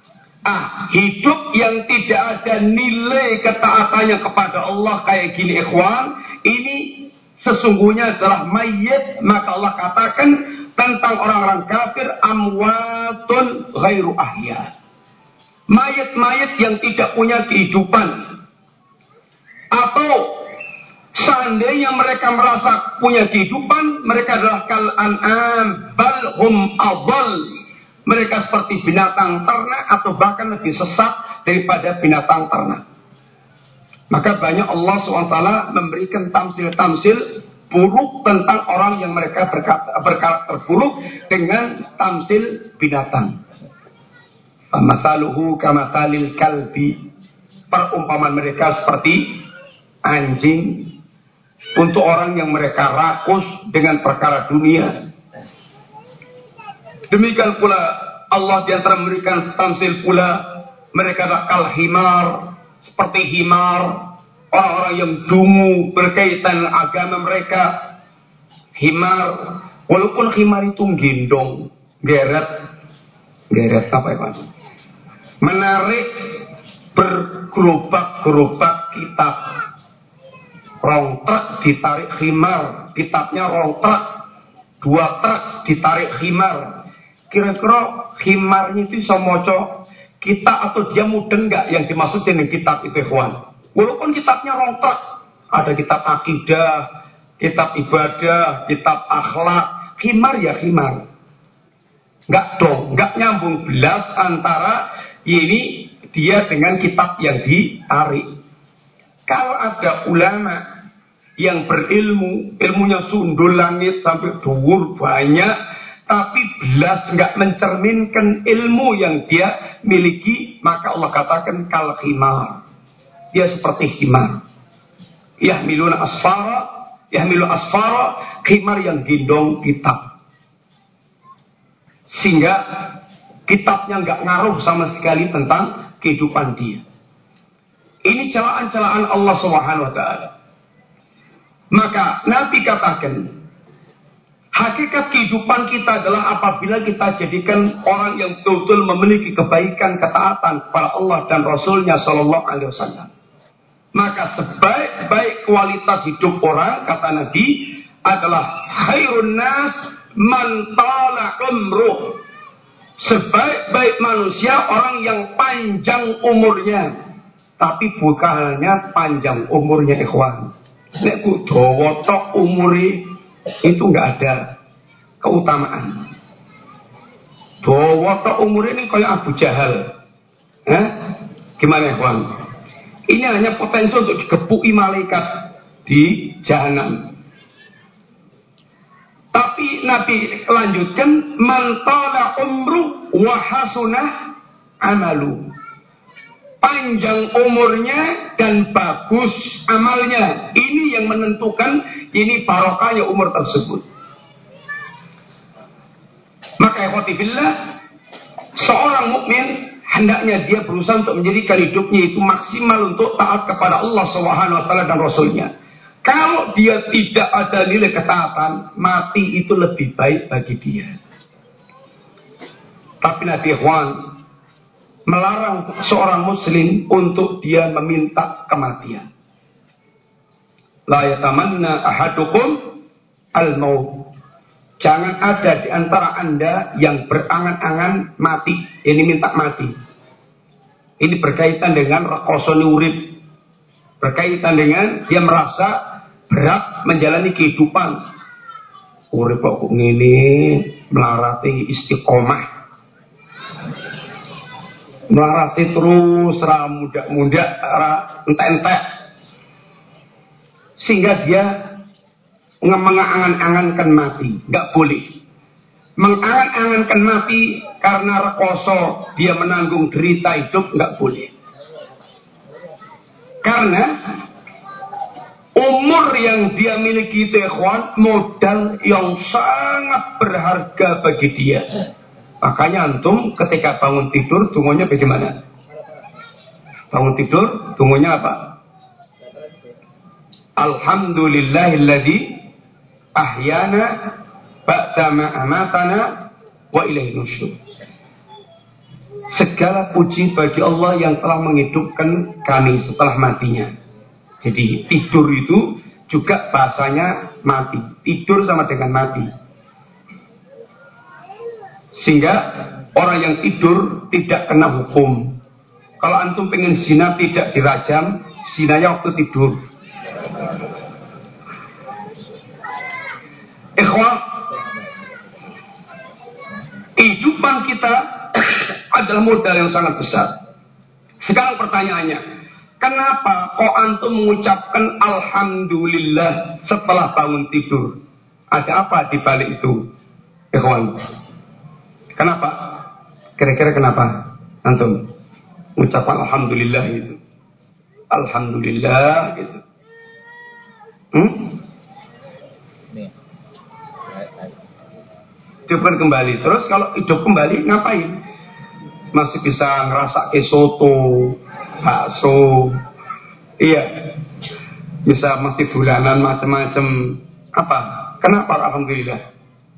Hidup yang tidak ada nilai ketaatannya kepada Allah kayak gini ikhwan, ini sesungguhnya adalah mayit. Maka Allah katakan tentang orang-orang kafir, amwatun ghairu ahya. Mayit-mayit yang tidak punya kehidupan. Atau seandainya mereka merasa punya kehidupan, mereka adalah kal an'am bal hum adall. Mereka seperti binatang ternak atau bahkan lebih sesat daripada binatang ternak. Maka banyak Allah SWT memberikan tamsil-tamsil buruk tentang orang yang mereka berkarakter buruk dengan tamsil binatang. Famathaluhu kamathalil kalbi. Perumpamaan mereka seperti anjing. Untuk orang yang mereka rakus dengan perkara dunia. Demikian pula Allah di antara memberikan tamsil pula, mereka adalah kal himar, seperti himar, orang-orang yang dungu berkaitan dengan agama mereka. Himar, walaupun himar itu gendong, geret apa ya Pak? Menarik bergerobak-gerobak kitab. Rong truk ditarik himar, kitabnya rong truk, 2 truk ditarik himar. Kira-kira himarnya itu bisa moco kitab atau dia mudeng nggak yang dimaksud dengan kitab itu ikhwan? Walaupun kitabnya rontok, ada kitab akidah, kitab ibadah, kitab akhlak, himar ya himar. Nggak dong, nggak nyambung belas antara ini dia dengan kitab yang ditarik. Kalau ada ulama yang berilmu, ilmunya sundul langit sampai dhuwur banyak, tapi belas nggak mencerminkan ilmu yang dia miliki, maka Allah katakan kal khimar. Dia seperti khimar. Yahmilu asfara, khimar yang gendong kitab. Sehingga kitabnya nggak ngaruh sama sekali tentang kehidupan dia. Ini celaan-celaan Allah Subhanahu wa taala. Maka Nabi katakan, hakikat kehidupan kita adalah apabila kita jadikan orang yang betul-betul memiliki kebaikan, ketaatan kepada Allah dan Rasulnya Sallallahu Alaihi Wasallam. Maka sebaik-baik kualitas hidup orang, kata Nabi, adalah khairun nas man tala umruh. Sebaik-baik manusia orang yang panjang umurnya. Tapi bukan hanya panjang umurnya, ikhwan. Nek ku dawa tok umure itu enggak ada keutamaan. Dawa tok umure ini kayak Abu Jahal. Gimana, ikhwan? Ini hanya potensi untuk digepuki malaikat di jahanam. Tapi Nabi lanjutkan, man tala umru wa hasunah amalu. Panjang umurnya dan bagus amalnya. Ini yang menentukan ini barokahnya umur tersebut. Maka ikhwatillah, seorang mukmin hendaknya dia berusaha untuk menjadikan hidupnya itu maksimal untuk taat kepada Allah Subhanahu wa taala dan Rasulnya. Kalau dia tidak ada nilai ketaatan, mati itu lebih baik bagi dia. Tapi Nabi ikhwan melarang seorang muslim untuk dia meminta kematian. La yatamanna ahadukum al-maut. Jangan ada di antara Anda yang berangan-angan mati. Ini minta mati. Ini berkaitan dengan rakosoni urip. Berkaitan dengan dia merasa berat menjalani kehidupan. Urip kok ngene, melarati istiqomah. Melarati terus, muda-muda, entek-entek. Sehingga dia mengangan-angankan mati. Enggak boleh. Mengangan-angankan mati karena rekoso dia menanggung derita hidup, enggak boleh. Karena umur yang dia miliki itu, ikhwan, modal yang sangat berharga bagi dia. Makanya antum ketika bangun tidur, dungonya bagaimana? Bangun tidur, dungonya apa? Alhamdulillahilladzi ahyana ba'dama amatana wa ilaihi nusyur. Segala puji bagi Allah yang telah menghidupkan kami setelah matinya. Jadi tidur itu juga bahasanya mati. Tidur sama dengan mati. Sehingga orang yang tidur tidak kena hukum. Kalau antum pengen zina tidak dirajam, zinanya waktu tidur. Ikhwah, kehidupan kita adalah modal yang sangat besar. Sekarang pertanyaannya, kenapa kok antum mengucapkan alhamdulillah setelah bangun tidur? Ada apa di balik itu, ikhwan? Kenapa? Kira-kira kenapa antum mengucapkan alhamdulillah itu? Alhamdulillah gitu. Hidupkan kembali. Terus kalau hidup kembali ngapain? Masih bisa ngerasa soto, bakso, iya, bisa masih bulanan macam-macam. Apa? Kenapa alhamdulillah?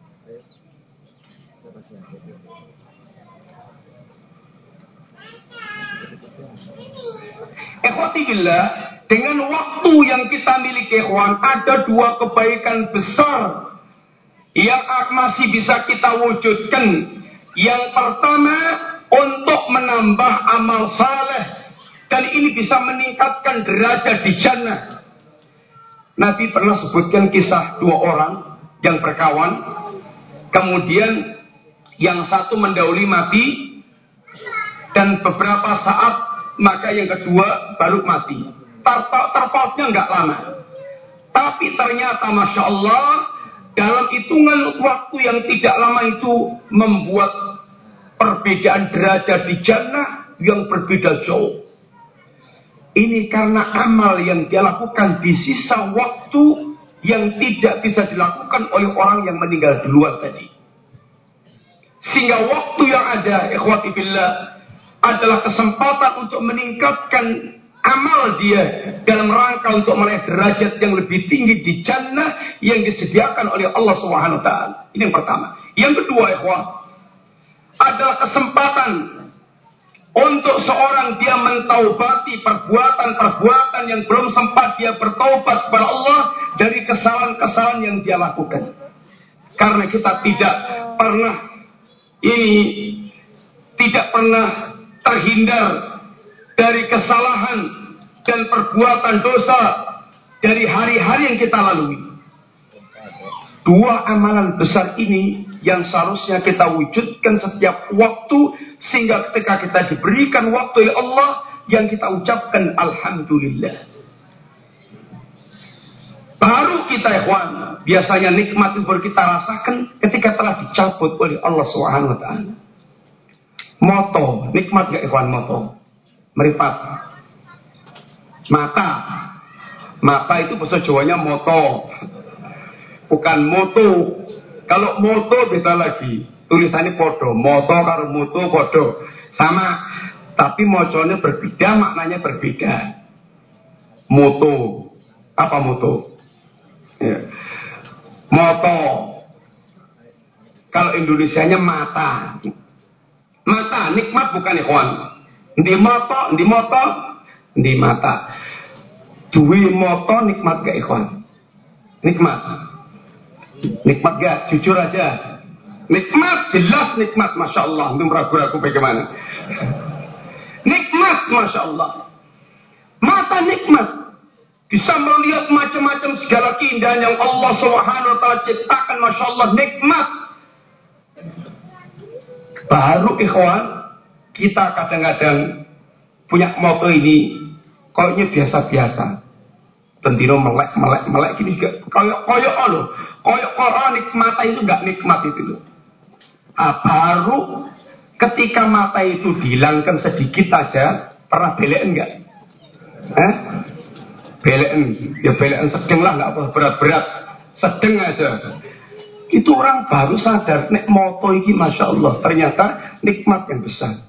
Ikhwatillah, dengan waktu yang kita miliki, ikhwan, ada dua kebaikan besar yang masih bisa kita wujudkan. Yang pertama, untuk menambah amal saleh, dan ini bisa meningkatkan derajat di jannah. Nabi pernah sebutkan kisah dua orang yang berkawan, kemudian yang satu mendahului mati, dan beberapa saat, maka yang kedua baru mati. Terpautnya nggak lama. Tapi ternyata Masya Allah, dalam hitungan waktu yang tidak lama itu membuat perbedaan derajat di jannah yang berbeda jauh. Ini karena amal yang dia lakukan di sisa waktu yang tidak bisa dilakukan oleh orang yang meninggal duluan tadi. Sehingga waktu yang ada, ikhwati billah, adalah kesempatan untuk meningkatkan amal dia dalam rangka untuk meraih derajat yang lebih tinggi di jannah yang disediakan oleh Allah Subhanahu wa taala. Ini yang pertama. Yang kedua, ikhwah, adalah kesempatan untuk seorang dia mentaubati perbuatan-perbuatan yang belum sempat dia bertaubat kepada Allah dari kesalahan-kesalahan yang dia lakukan. Karena kita tidak pernah terhindar dari kesalahan dan perbuatan dosa dari hari-hari yang kita lalui. Dua amalan besar ini yang seharusnya kita wujudkan setiap waktu, sehingga ketika kita diberikan waktu oleh Allah, yang kita ucapkan Alhamdulillah. Baru kita, ikhwan, biasanya nikmat itu baru kita rasakan ketika telah dicabut oleh Allah Subhanahu wa taala. Moto, nikmat gak ikhwan moto? Meripat. Mata itu bahasa Jawanya moto. Bukan moto. Kalau moto beda lagi. Tulisannya podo. Moto karo moto podo. Sama. Tapi moconya berbeda, maknanya berbeda. Moto. Apa moto? Ya. Moto. Kalau Indonesianya mata. Mata, nikmat bukan ikhwan. Di mata. Duwe moto nikmat gak ikhwan? Nikmat gak? Jujur aja. Nikmat, jelas nikmat, Masya Allah. Itu ragu-ragu bagaimana? Nikmat, Masya Allah. Mata nikmat. Bisa melihat macam-macam segala keindahan yang Allah Subhanahu wa taala ciptakan, Masya Allah, nikmat. Baru ikhwan, kita kadang-kadang punya moto ini, kayaknya biasa-biasa. Bendino melek gini juga. Koyok orang nikmat itu enggak nikmat itu loh. Baru ketika mata itu dihilangkan sedikit aja, pernah belein enggak? Belein sedeng lah, enggak apa berat-berat, sedeng aja. Itu orang baru sadar, nek moto ini Masya Allah, ternyata nikmat yang besar.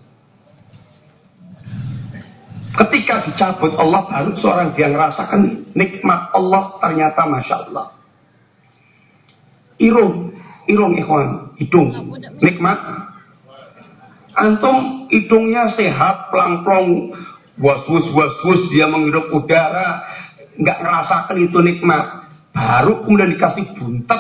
Ketika dicabut Allah, baru seorang dia ngerasakan nikmat Allah, ternyata Masya Allah. Irung ikhwan, hidung, nikmat. Antum hidungnya sehat, plang-plong, was-was, dia menghirup udara, nggak ngerasakan itu nikmat. Baru kemudian dikasih buntet.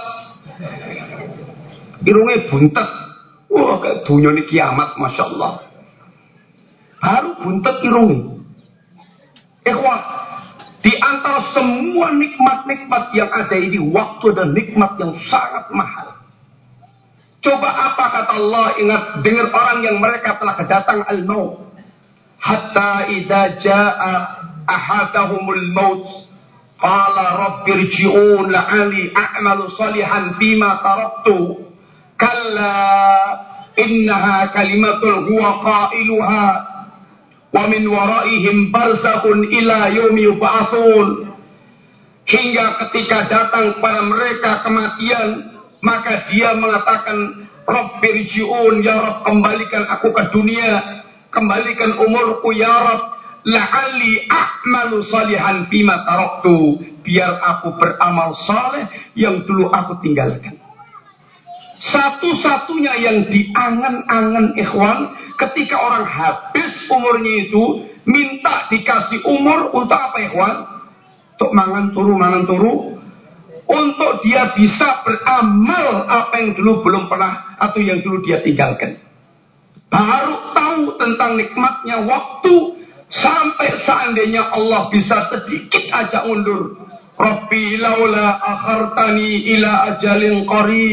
Irungnya buntet. Wah, kayak dunia ini kiamat, Masya Allah. Baru buntet irungnya. Ikhwah, di antara semua nikmat-nikmat yang ada ini, waktu dan nikmat yang sangat mahal. Coba apa kata Allah, ingat, dengar orang yang mereka telah kedatang al-maut. Hatta idza jaa ahadahumul maut, qala rabbirji'un la'ali a'malu salihan fima taraktu. Kalla innaha kalimatul huwa qailuha. Wa min waraihim barzakhun ila yaumi yub'atsun. Hingga ketika datang kepada mereka kematian, maka dia mengatakan, Rabbirji'un, ya Rabb, kembalikan aku ke dunia, kembalikan umurku ya Rabb, la'alli a'malu salihan bima taraktu, biar aku beramal saleh yang dulu aku tinggalkan. Satu-satunya yang diangan-angan ikhwan, ketika orang habis umurnya itu, minta dikasih umur untuk apa ikhwan? Untuk mangan turu, untuk dia bisa beramal apa yang dulu belum pernah atau yang dulu dia tinggalkan. Baru tahu tentang nikmatnya waktu, sampai seandainya Allah bisa sedikit aja undur. Rabbi laula akhartani ila ajalin qarib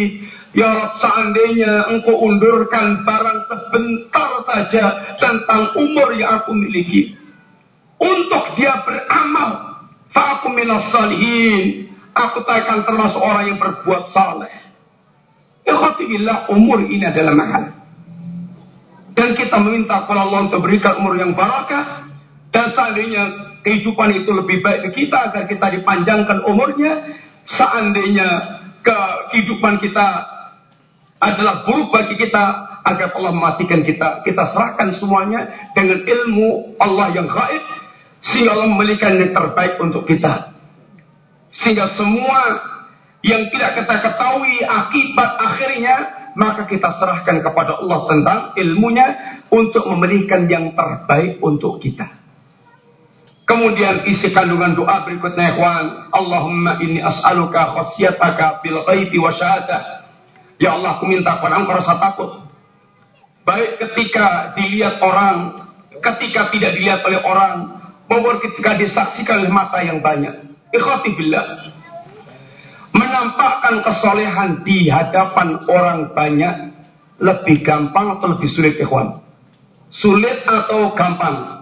Ya Rabb, seandainya engkau undurkan barang sebentar saja tentang umur yang aku miliki, untuk dia beramal, fa'akum minas salihin, aku tak akan termasuk orang yang berbuat saleh. Ikhwati billah, umur ini adalah mahal. Dan kita meminta kepada Allah untuk berikan umur yang barakah. Dan seandainya kehidupan itu lebih baik bagi kita, agar kita dipanjangkan umurnya. Seandainya kehidupan kita adalah buruk bagi kita, agar Allah mematikan kita. Kita serahkan semuanya dengan ilmu Allah yang gaib, sehingga Allah memberikan yang terbaik untuk kita. Sehingga semua yang tidak kita ketahui akibat akhirnya, maka kita serahkan kepada Allah tentang ilmunya untuk memberikan yang terbaik untuk kita. Kemudian isi kandungan doa berikutnya, ikhwan, Allahumma inni as'aluka khasyataka bil ghaibi wa syahadah. Ya Allah, aku minta kepada Engkau rasa takut, baik ketika dilihat orang, ketika tidak dilihat oleh orang, maupun ketika disaksikan oleh mata yang banyak. Ikhwati billah, menampakkan kesolehan di hadapan orang banyak lebih gampang atau lebih sulit, ikhwan? Sulit atau gampang?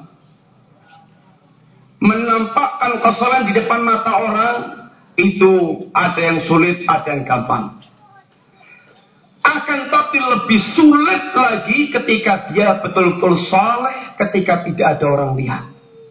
Menampakkan kesolehan di depan mata orang itu ada yang sulit, ada yang gampang. Akan tapi lebih sulit lagi ketika dia betul-betul saleh, ketika tidak ada orang lihat.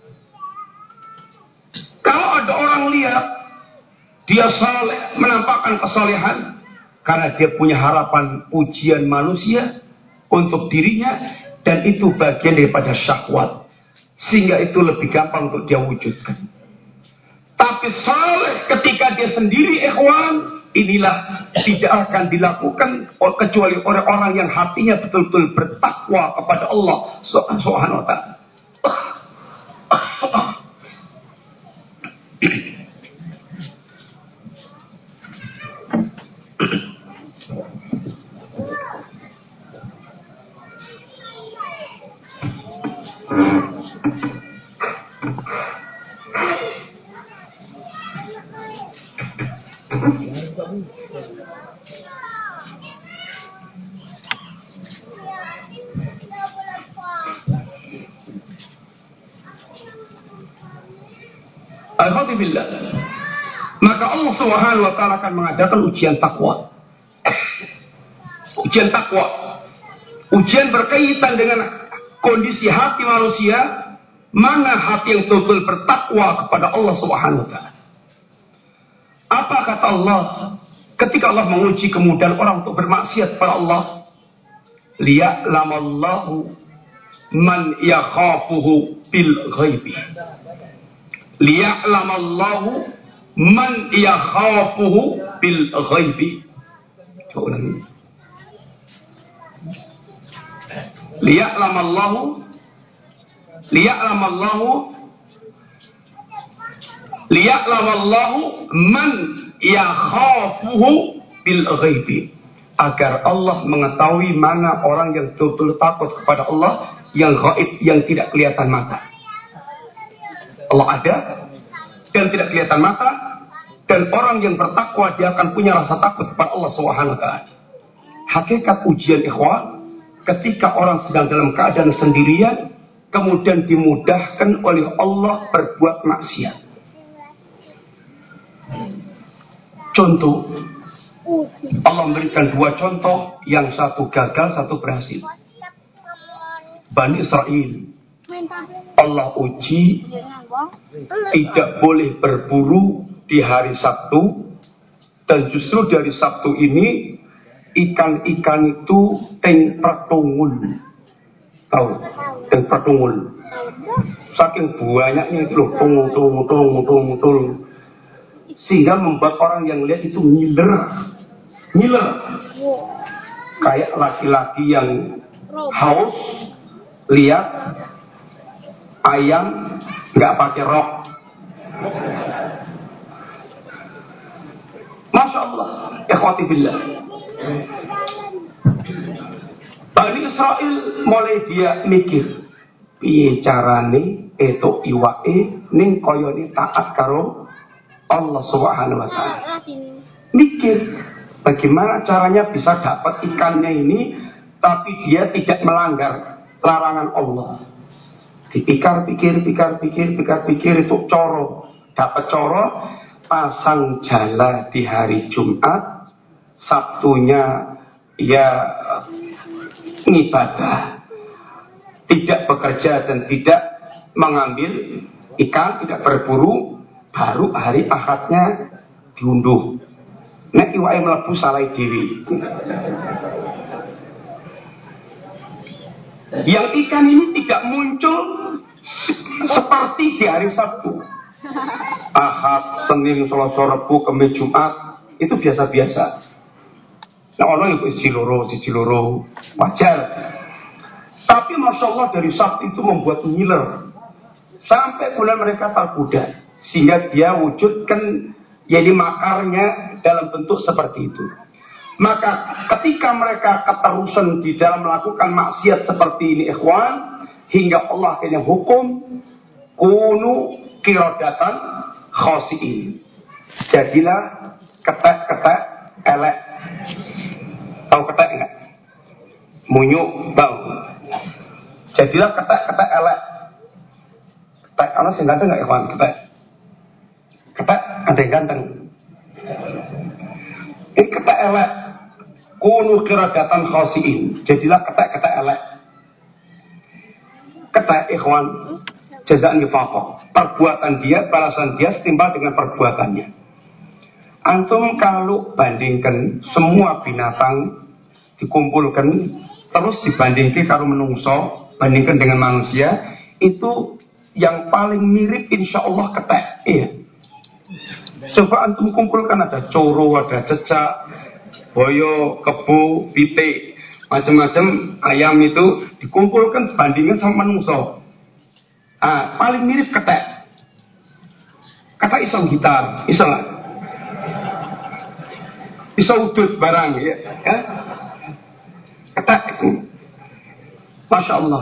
Kalau ada orang lihat, dia saleh, menampakkan kesolehan karena dia punya harapan pujian manusia untuk dirinya, dan itu bagian daripada syahwat, sehingga itu lebih gampang untuk dia wujudkan. Tapi saleh ketika dia sendiri, ikhwan, inilah tidak akan dilakukan kecuali oleh orang yang hatinya betul-betul bertakwa kepada Allah Subhanahu wa ta'ala. Alhamdulillah. Maka Allah Subhanahu wa ta'ala akan mengadakan ujian takwa. Ujian takwa. Ujian berkaitan dengan kondisi hati manusia, mana hati yang betul-betul bertakwa kepada Allah Subhanahu wa ta'ala. Apa kata Allah ketika Allah menguji kemudian orang untuk bermaksiat kepada Allah? Liya'lamallahu man yakhafuhu bil ghaibi. Liya'lamallahu man yakhafuhu bil ghaibi. Coba lagi. Liya'lamallahu man yakhafuhu bil ghaibi. Agar Allah mengetahui mana orang yang betul-betul takut kepada Allah, yang gaib, yang tidak kelihatan mata. Allah ada dan tidak kelihatan mata, dan orang yang bertakwa dia akan punya rasa takut kepada Allah Subhanahu wa ta'ala. Hakikat ujian, ikhwan, ketika orang sedang dalam keadaan sendirian, kemudian dimudahkan oleh Allah berbuat maksiat. Contoh, Allah memberikan dua contoh, yang satu gagal, satu berhasil. Bani Israel, Allah uji tidak boleh berburu di hari Sabtu, dan justru dari Sabtu ini ikan-ikan itu teng pertungul. Tahu? Teng pertungul. Saking banyaknya itu loh, tung. Sehingga membuat orang yang lihat itu ngiler. Kayak laki-laki yang haus lihat ayam nggak pakai rok. Masya Allah, ikhwati billah. Bani Israel mulai dia mikir, piye carane etuk iwake ning koyone taat karo Allah Subhanahu wa ta'ala. Mikir, Bagaimana caranya bisa dapat ikannya ini, tapi dia tidak melanggar larangan Allah. Dipikir-pikir itu coro. Dapat coro, pasang jala di hari Jumat, Sabtunya ya ibadah, tidak bekerja dan tidak mengambil ikan, tidak berburu, baru hari Ahadnya diunduh. Nek iwake mlebu salai dewi. Yang ikan ini tidak muncul seperti di hari Sabtu. Ahad, Senin, Selasa, Rabu, Kamis, Jumat itu biasa-biasa. Nah, orang itu siji loro, wajar. Tapi Masya Allah dari Sabtu itu membuat ngiler sampai bulan mereka tergoda, sehingga dia wujudkan jadi makarnya dalam bentuk seperti itu. Maka ketika mereka keterusan di dalam melakukan maksiat seperti ini, ikhwan, hingga Allah akhirnya hukum kunu kirodatan khosiin. Jadilah ketek-ketek elek. Tahu ketek enggak? Munyuk bau. Jadilah ketek-ketek elek. Ketek, ana sing ganteng enggak ikhwan? Ketek ada yang ganteng. Ini ketek elek. Kunu kirodatan khosiin. Jadilah ketek-ketek elek. Ketek ikhwan, jazaan nifaqah. Perbuatan dia, balasan dia setimpal dengan perbuatannya. Antum kalau bandingkan semua binatang dikumpulkan terus dibandingkan kalau menungso, bandingkan dengan manusia, itu yang paling mirip insya Allah ketek. Iya. Coba antum kumpulkan, ada coro, ada cecak, boyo, kebo, pitik, macam-macam ayam itu dikumpulkan bandingkan sama menungso. Paling mirip ketek. Ketek iso gitar, iso udut barang ya. Ketek itu. Masya Allah.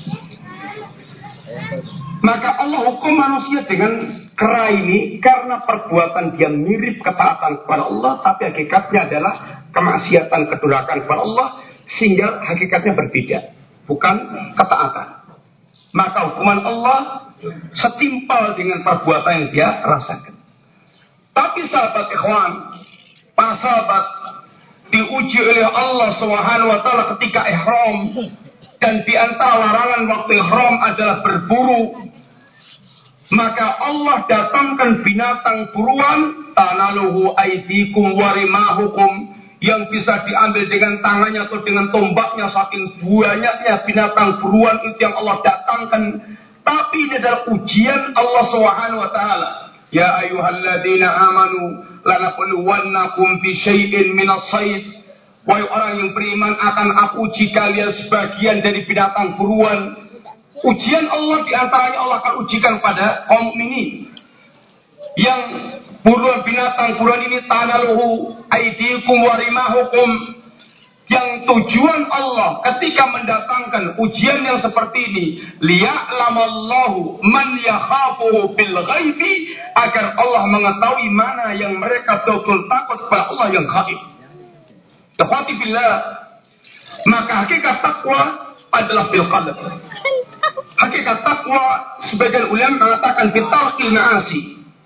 Maka Allah hukum manusia dengan kera ini karena perbuatan dia mirip ketaatan kepada Allah, tapi hakikatnya adalah kemaksiatan, kedurhakaan kepada Allah, sehingga hakikatnya berbeda, bukan ketaatan. Maka hukuman Allah setimpal dengan perbuatan yang dia rasakan. Tapi sahabat ikhwan, para sahabat diuji oleh Allah Subhanahu wa taala ketika ihram, dan di antara larangan waktu ihram adalah berburu. Maka Allah datangkan binatang buruan, tanaluhu aidikum warimahukum, yang bisa diambil dengan tangannya atau dengan tombaknya, saking banyaknya binatang buruan itu yang Allah datangkan. Tapi ini adalah ujian Allah Subhanahu wa taala. Ya ayyuhalladzina amanu lanabluwannakum bi syai'in minas sayd. Wahai orang yang beriman, akan aku uji kalian sebagian dari binatang buruan. Ujian Allah diantaranya Allah akan ujikan pada kaum mukminin. Yang buruan binatang buruan ini tanaluhu aidikum warimahukum. Yang tujuan Allah ketika mendatangkan ujian yang seperti ini, liya'lamallahu man yakhafuhu bil ghaibi, agar Allah mengetahui mana yang mereka betul takut kepada Allah yang gaib. Taqwati billah. Maka hakikat takwa adalah bil qalb. Hakikat takwa sebagian ulama mengatakan bitarkil ma'asi.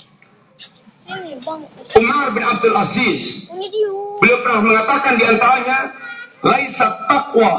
Umar bin Abdul Aziz, beliau pernah mengatakan di antaranya, laisat taqwa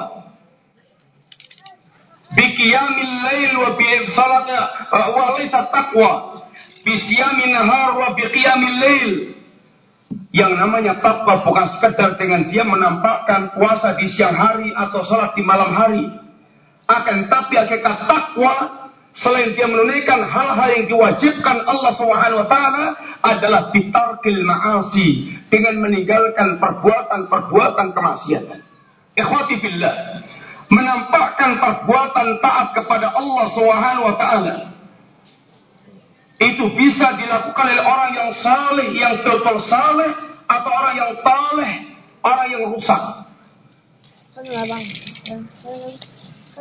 bi qiyamil lail wa bi salatnya, wa laisat taqwa bi siyamin nahar wa bi qiyamil lail. Yang namanya takwa bukan sekedar dengan dia menampakkan puasa di siang hari atau salat di malam hari. Akan tapi hakikat takwa, selain dia menunaikan hal-hal yang diwajibkan Allah Subhanahu wa taala, adalah bitarkil ma'asi, dengan meninggalkan perbuatan-perbuatan kemaksiatan. Ikhwati billah, menampakkan perbuatan taat kepada Allah Subhanahu wa taala itu bisa dilakukan oleh orang yang saleh, yang total saleh, atau orang yang taleh, orang yang rusak.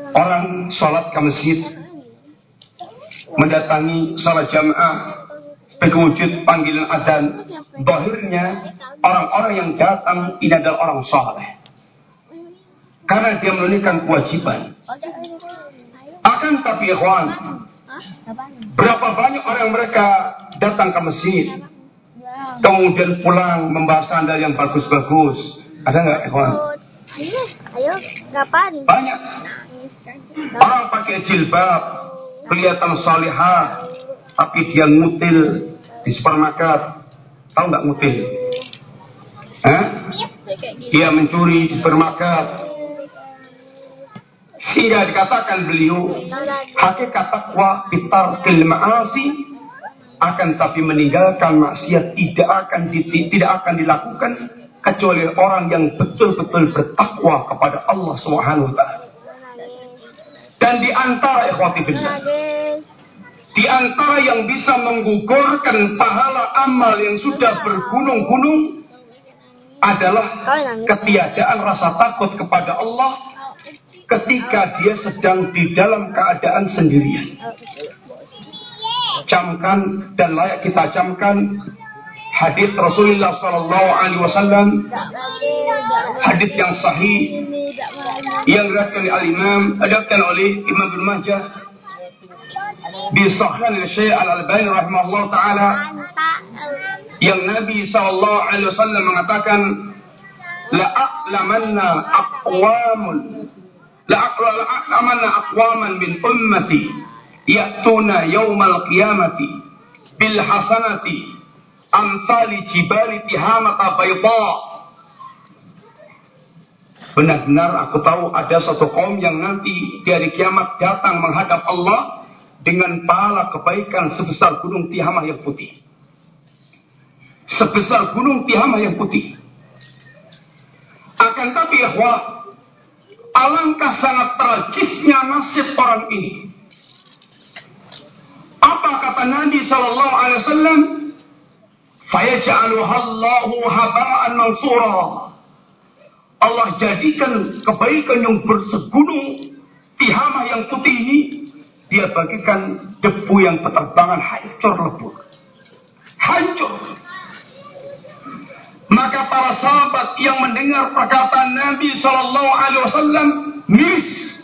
Orang sholat ke masjid, mendatangi sholat jamaah, berwujud panggilan adzan, zahirnya orang-orang yang datang ini adalah orang saleh. Karena dia menunaikan kewajiban. Akan tapi ikhwan, berapa banyak orang mereka datang ke masjid, kemudian pulang membawa sandal yang bagus-bagus. Ada nggak ikhwan? Ayo, kapan? Banyak. Orang pakai jilbab, kelihatan salihah, tapi dia ngutil di supermarket. Tahu nggak ngutil? Dia mencuri di supermarket. Sehingga dikatakan beliau, hakikat takwa bitarkil ma'asi, akan tapi meninggalkan maksiat tidak akan dilakukan kecuali orang yang betul-betul bertakwa kepada Allah Subhanahu wa taala. Dan di antara ikhwati billah, di antara yang bisa menggugurkan pahala amal yang sudah bergunung-gunung adalah ketiadaan rasa takut kepada Allah ketika dia sedang di dalam keadaan sendirian. Camkan dan layak kita camkan hadis Rasulullah sallallahu alaihi wasallam, hadis yang sahih yang diriwayatkan oleh Imam Ibnu Majah di Sahih Syekh Al-Albani rahimahullah taala, yang Nabi sallallahu alaihi wasallam mengatakan, la a'lamanna aqwaman min ummati ya'tuna yaumal qiyamati bil hasanati amsali jibali tihamata bayda. Benar-benar aku tahu ada satu kaum yang nanti di hari kiamat datang menghadap Allah dengan pahala kebaikan sebesar gunung Tihamah yang putih. Sebesar gunung Tihamah yang putih. Akan tapi ikhwah, alangkah sangat tragisnya nasib orang ini. Apa kata Nabi sallallahu alaihi wasallam? Fayaj'aluha Allahu haba'an mansura. Allah jadikan kebaikan yang bersegunung Tihamah yang putih ini, dia bagikan debu yang berterbangan hancur lebur. Hancur. Maka para sahabat yang mendengar perkataan Nabi sallallahu alaihi wasallam miris.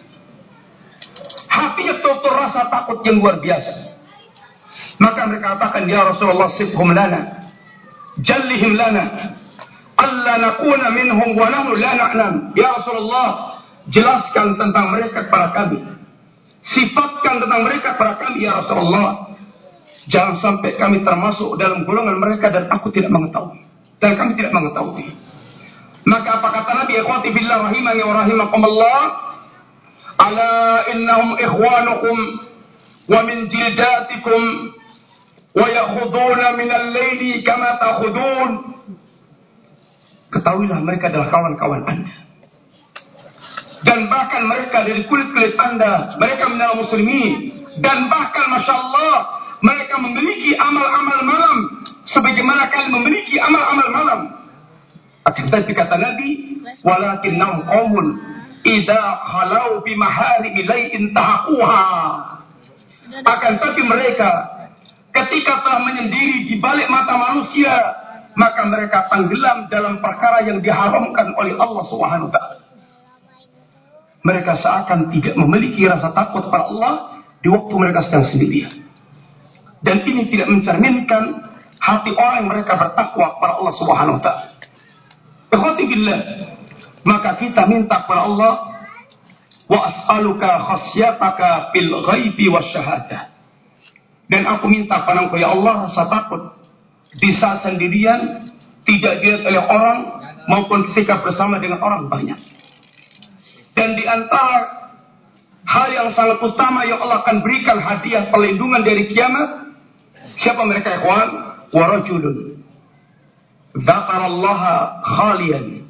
Hatinya tutur rasa takut yang luar biasa. Maka mereka katakan, ya Rasulullah, sifhum lana, jallihim lana, alla nakuna minhum wa nahnu la na'lam. Ya Rasulullah, jelaskan tentang mereka kepada kami. Sifatkan tentang mereka kepada kami, ya Rasulullah. Jangan sampai kami termasuk dalam golongan mereka dan aku tidak mengetahui. Dan kami tidak mengetahui. Maka apa kata Nabi, ikhwati billah rahimani wa rahimakumullah, ala innahum ikhwanukum wa min jildatikum wa yakhuduna minal layli kama takhudun. Ketahuilah mereka adalah kawan-kawan Anda. Dan bahkan mereka dari kulit-kulit Anda, mereka menjadi muslimin. Dan bahkan Masya Allah, mereka memiliki amal-amal malam sebagaimana kalian memiliki amal-amal malam. Akan tetapi kata Nabi, walakinnahum qaumun idza khalau bi maharimi lai'in tahaquha. Akan tetapi mereka ketika telah menyendiri di balik mata manusia, maka mereka tenggelam dalam perkara yang diharamkan oleh Allah Subhanahu wa taala. Mereka seakan tidak memiliki rasa takut kepada Allah di waktu mereka sedang sendirian. Dan ini tidak mencerminkan hati orang yang mereka bertakwa kepada Allah Subhanahu wa taala. Ikhwati billah, maka kita minta kepada Allah, wa as'aluka khasyataka fil ghaibi wasyahadah. Dan aku minta pada Engkau ya Allah rasa takut di saat sendirian, tidak dilihat oleh orang maupun ketika bersama dengan orang banyak. Dan di antara hal yang sangat utama yang Allah akan berikan hadiah perlindungan dari kiamat, siapa mereka ikhwan? Wa rajulun dzakarallaha khaliyan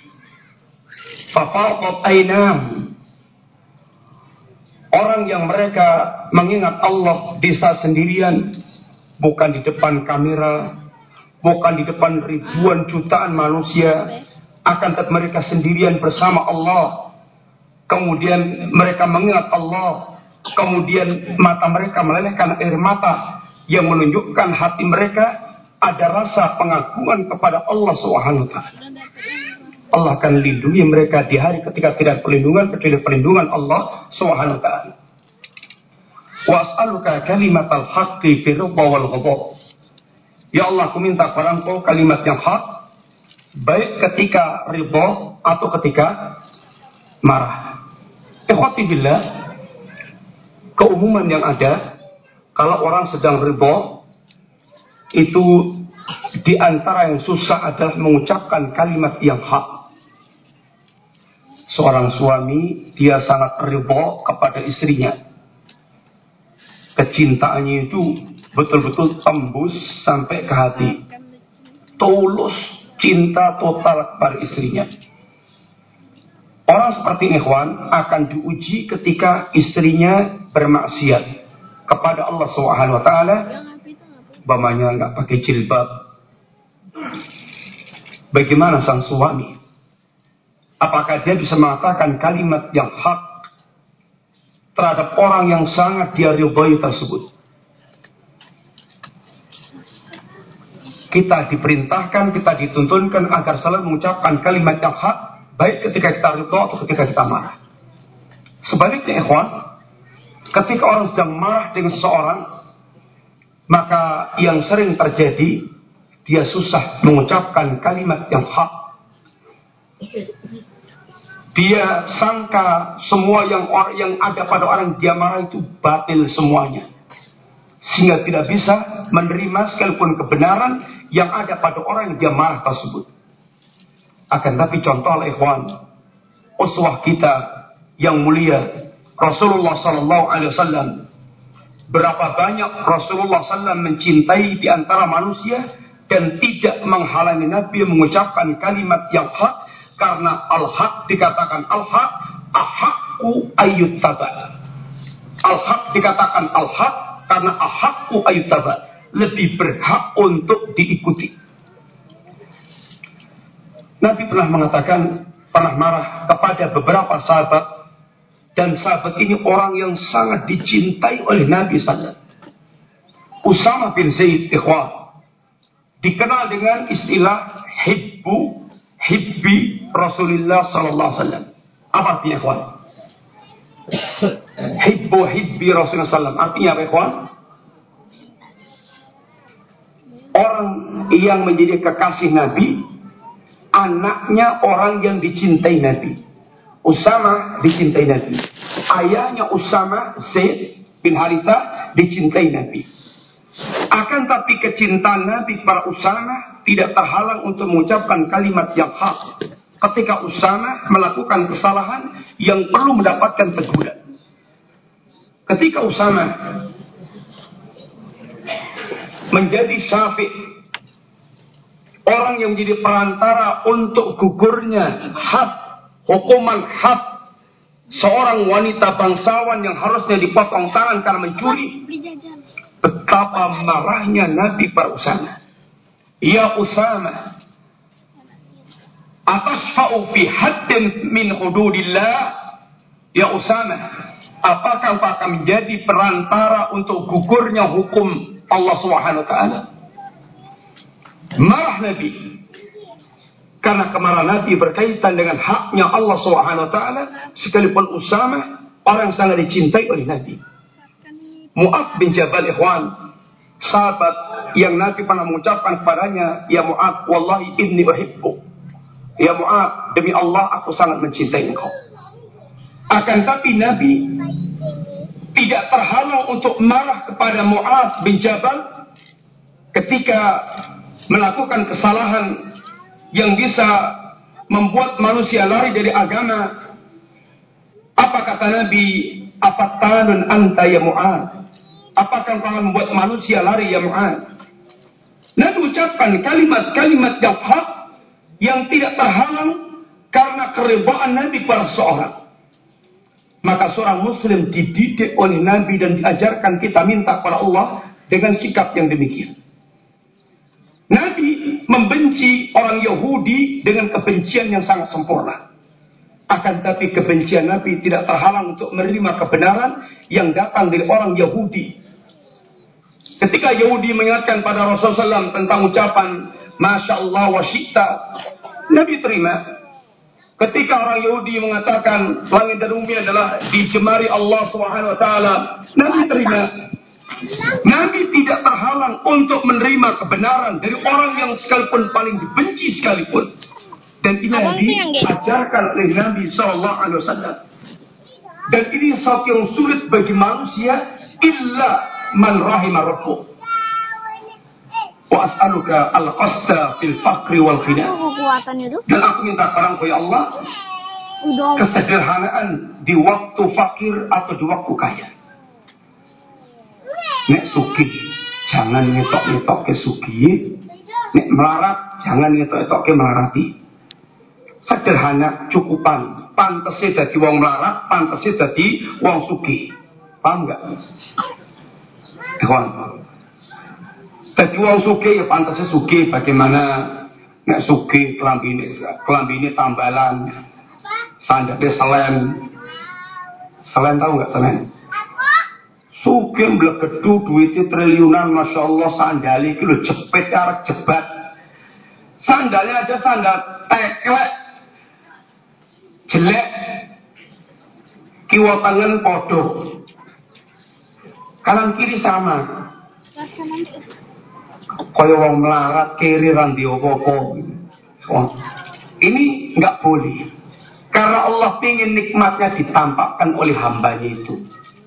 fafadat aynam. Orang yang mereka mengingat Allah di saat sendirian, bukan di depan kamera, bukan di depan ribuan jutaan manusia, akan tetap mereka sendirian bersama Allah. Kemudian mereka mengingat Allah, kemudian mata mereka melelehkan air mata yang menunjukkan hati mereka ada rasa pengagungan kepada Allah Subhanahu wa taala. Allah akan lindungi mereka di hari ketika tidak perlindungan kecuali perlindungan Allah Subhanahu wa taala. Wa as'aluka kalimatal haqqi fi ridha wal ghadab. Ya Allah, aku minta kepada Engkau kalimat yang hak, baik ketika ridha atau ketika marah. Ikhwati billah, keumuman yang ada kalau orang sedang ridha itu di antara yang susah adalah mengucapkan kalimat yang hak. Seorang suami dia sangat ridha kepada istrinya. Kecintaannya itu betul-betul tembus sampai ke hati. Tulus cinta total kepada istrinya. Orang seperti ikhwan akan diuji ketika istrinya bermaksiat kepada Allah Subhanahu wa taala. Bapaknya enggak pakai jilbab. Bagaimana sang suami? Apakah dia bisa mengatakan kalimat yang hak terhadap orang yang sangat dia ridhai tersebut? Kita diperintahkan, kita dituntunkan agar selalu mengucapkan kalimat yang hak, baik ketika kita ridha atau ketika kita marah. Sebaliknya ikhwan, ketika orang sedang marah dengan seseorang, maka yang sering terjadi, dia susah mengucapkan kalimat yang hak. Dia sangka semua yang ada pada orang dia marah itu batil semuanya, sehingga tidak bisa menerima sekalipun kebenaran yang ada pada orang yang dia marah tersebut. Akan tapi contohlah ikhwan, uswah kita yang mulia Rasulullah sallallahu alaihi wasallam. Berapa banyak Rasulullah SAW mencintai di antara manusia dan tidak menghalangi Nabi mengucapkan kalimat yang hak, karena al-haq dikatakan al-haq, ahakku ayyuttaba. Al-haq dikatakan al-haq karena ahakku ayyuttaba, lebih berhak untuk diikuti. Nabi pernah mengatakan, pernah marah kepada beberapa sahabat, dan sahabat ini orang yang sangat dicintai oleh Nabi SAW. Usama bin Zaid, ikhwan, dikenal dengan istilah hibbi Rasulullah sallallahu alaihi wasallam. Apa artinya ikhwan? Hibbi Rasulullah sallallahu, artinya apa ikhwan? Orang yang menjadi kekasih Nabi, anaknya orang yang dicintai Nabi. Usama dicintai Nabi. Ayahnya Usama, Zaid bin Haritha, dicintai Nabi. Akan tapi kecintaan Nabi kepada Usama tidak terhalang untuk mengucapkan kalimat yang hak ketika Usama melakukan kesalahan yang perlu mendapatkan teguran. Ketika Usama menjadi syafi', orang yang menjadi perantara untuk gugurnya had, hukuman had seorang wanita bangsawan yang harusnya dipotong tangan karena mencuri, betapa marahnya Nabi pada Usama. Ya Usama, atasfa'u fi haddin min hududillah? Ya Usama, apakah engkau akan menjadi perantara untuk gugurnya hukum Allah Subhanahu wa taala? Marah Nabi, karena kemarahan Nabi berkaitan dengan haknya Allah Subhanahu wa taala, sekalipun Usama orang yang sangat dicintai oleh Nabi. Mu'adz bin Jabal, ikhwan, sahabat yang Nabi pernah mengucapkan kepadanya, ya Mu'adz, wallahi inni uhibbu. Ya Mu'adz, demi Allah aku sangat mencintai engkau. Akan tapi Nabi tidak terhalang untuk marah kepada Mu'adz bin Jabal ketika melakukan kesalahan yang bisa membuat manusia lari dari agama. Apa kata Nabi? Afattanun anta ya Mu'adz? Apakah engkau akan membuat manusia lari ya Mu'adz? Nabi ucapkan kalimat-kalimat yang hak yang tidak terhalang karena keridhaan Nabi pada seorang. Maka seorang muslim dididik oleh Nabi dan diajarkan kita minta kepada Allah dengan sikap yang demikian. Nabi membenci orang Yahudi dengan kebencian yang sangat sempurna. Akan tapi kebencian Nabi tidak terhalang untuk menerima kebenaran yang datang dari orang Yahudi. Ketika Yahudi mengingatkan pada Rasulullah SAW tentang ucapan Masya Allah wa syi'ta, Nabi terima. Ketika orang Yahudi mengatakan langit dan bumi adalah dijemari Allah SWT, Nabi terima. Nabi tidak terhalang untuk menerima kebenaran dari orang yang sekalipun paling dibenci sekalipun. Dan ini yang diajarkan oleh Nabi SAW. Dan ini sesuatu yang sulit bagi manusia illa man rahimah rabbuk. Wa as'aluka al-qasda fil faqri wal ghina. Dan aku minta padamu ya Allah kesederhanaan di waktu fakir atau di waktu kaya. Nek sugih jangan ngetok-ngetok ke sugih, nek melarat jangan ngetok-ngetok ke melarati. Sederhana cukupan, pantese dadi wong melarat, pantese dadi wong sugih. Paham enggak? Ikhwan. Dadi wong sugih ya pantese sugih, bagaimana nek sugih kelambine tambalan, sandale selen. Selen tahu enggak selen? Sugih mblegedu duitnya triliunan, Masya Allah, sandali itu lho jepit arek jebat. Sandalnya aja sandal teklek, jelek, kiwa tangan podo, kanan kiri sama. Kaya wong melarat kiri randi opo-opo. Ini nggak boleh, karena Allah ingin nikmatnya ditampakkan oleh hambanya itu.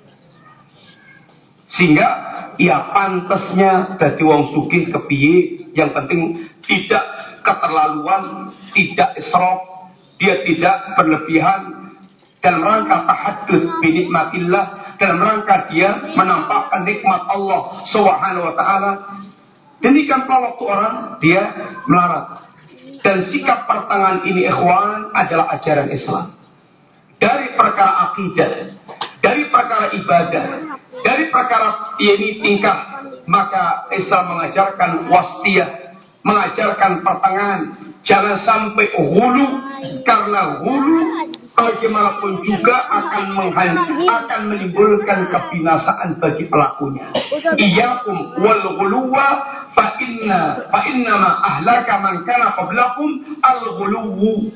Sehingga ya pantasnya dadi wong sugih kepiye, yang penting tidak keterlaluan, tidak israf, dia tidak berlebihan dalam rangka tahaddus bi nikmatillah, dalam rangka dia menampakkan nikmat Allah Subhanahu wa taala. Demikian pula waktu orang dia melarat. Dan sikap pertengahan ini ikhwan adalah ajaran Islam. Dari perkara akidah, dari perkara ibadah, dari perkara ini tingkah, maka Islam mengajarkan wasiyah, mengajarkan pertengahan. Jangan sampai hulu, karena hulu bagaimanapun juga akan menimbulkan kebinasaan bagi pelakunya. Iyyakum wal ghuluwa fa inna ma ahlaka man kana qablakum al ghuluwu.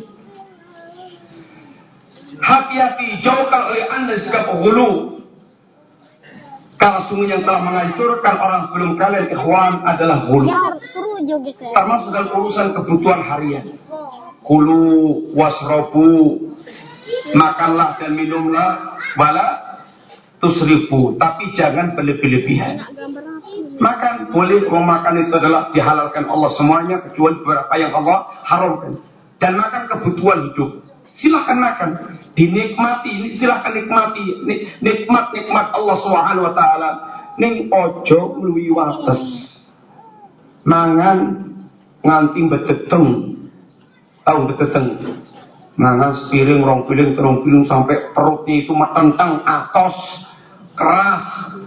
Hati-hati, jauhkan oleh anda sikap ghulu. Karena sungguh yang telah menghancurkan orang sebelum kalian ikhwan adalah ghulu. Termasuk dalam urusan kebutuhan harian. Kulu wasrobu, makanlah dan minumlah, wala tusrifu, tapi jangan berlebih-lebihan. Makan boleh, kalau makan itu adalah dihalalkan Allah semuanya, kecuali beberapa yang Allah haramkan. Dan makan kebutuhan hidup, silakan makan, dinikmati, silakan nikmati nikmat Allah Subhanahu wa taala. Ning ojo luwi wates. Mangan nganti beteteng. Tahu beteteng. Mangan sepiring, rong piring sampai perutnya itu metentang, atos, keras.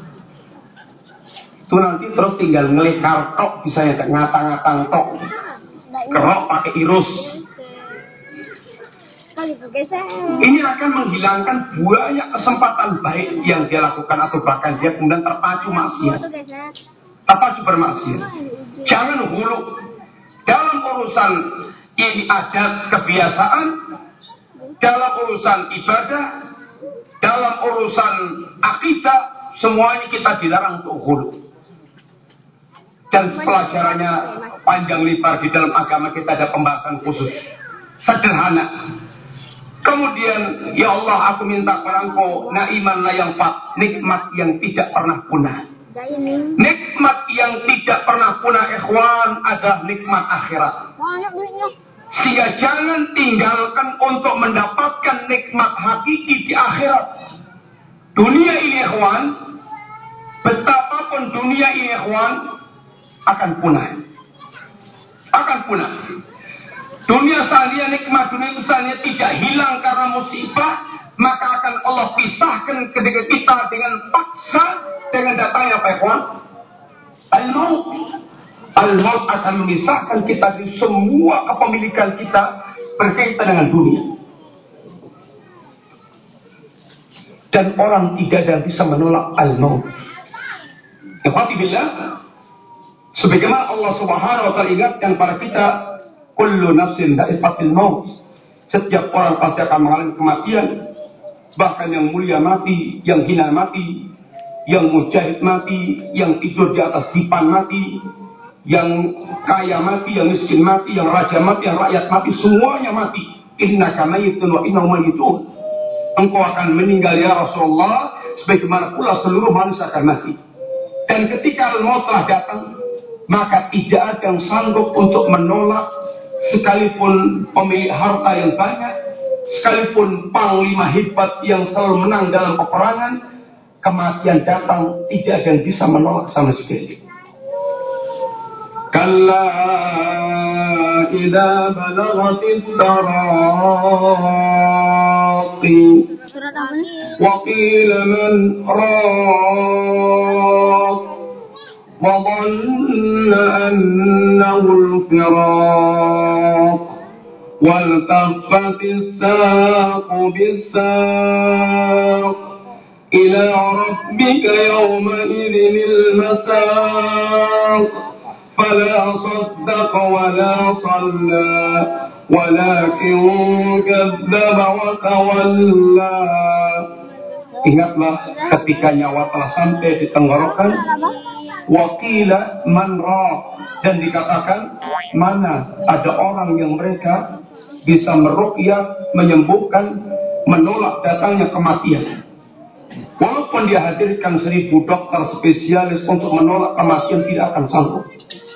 Itu nanti terus tinggal ngelekar tok, bisa ya ngatang-ngatang tok. Kerok pakai irus. Ini akan menghilangkan banyak kesempatan baik yang dia lakukan, atau bahkan dia kemudian terpacu maksiat, terpacu bermaksiat. Jangan hulu dalam urusan ini, adat kebiasaan, dalam urusan ibadah, dalam urusan akidah, semua ini kita dilarang untuk hulu. Dan pelajarannya panjang lebar di dalam agama kita, ada pembahasan khusus. Sederhana. Kemudian, ya Allah, aku minta padamu naiman la yanfa, nikmat yang tidak pernah punah. Nikmat yang tidak pernah punah ikhwan adalah nikmat akhirat. Sehingga jangan tinggalkan untuk mendapatkan nikmat hakiki di akhirat. Dunia ini ikhwan, betapapun dunia ini ikhwan, akan punah. Akan punah. Dunia seandainya, nikmat dunia itu seandainya tidak hilang karena musibah, maka akan Allah pisahkan ketika kita dengan paksa, dengan datangnya apa ikhwan? Al-maut. Al-maut akan memisahkan kita di semua kepemilikan kita berkaitan dengan dunia. Dan orang tidak ada yang bisa menolak al-maut. Ikhwati billah, sebagaimana Allah Subhanahu wa taala ingatkan pada kita, kullu nafsin dha'iqatul maut. Setiap orang pasti akan mengalami kematian. Bahkan yang mulia mati, yang hina mati, yang mujahid mati, yang tidur di atas dipan mati, yang kaya mati, yang miskin mati, yang raja mati, yang rakyat mati, semuanya mati. Innaka mayyitun wa innahum mayyitun. Engkau akan meninggal ya Rasulullah, sebagaimana pula seluruh manusia akan mati. Dan ketika maut telah datang, maka tidak ada yang sanggup untuk menolak, sekalipun pemilik harta yang banyak, sekalipun panglima hebat yang selalu menang dalam peperangan, kematian datang, tidak ada yang bisa menolak sama sekali. Kalla idza balaghatit taraqi wa qila man raq wa dhanna annahu al-firaq wal taffatis saqu bis-saq ila rabbika yawma idhinil masaq فلا صدق ولا صلى ولكن كذب وتولى. Ingatlah ketika nyawa telah sampai di tenggorokan, wakila man raq, dan dikatakan mana ada orang yang mereka bisa meruqyah, menyembuhkan, menolak datangnya kematian. Walaupun dia hadirkan 1000 dokter spesialis untuk menolak kematian, tidak akan sanggup.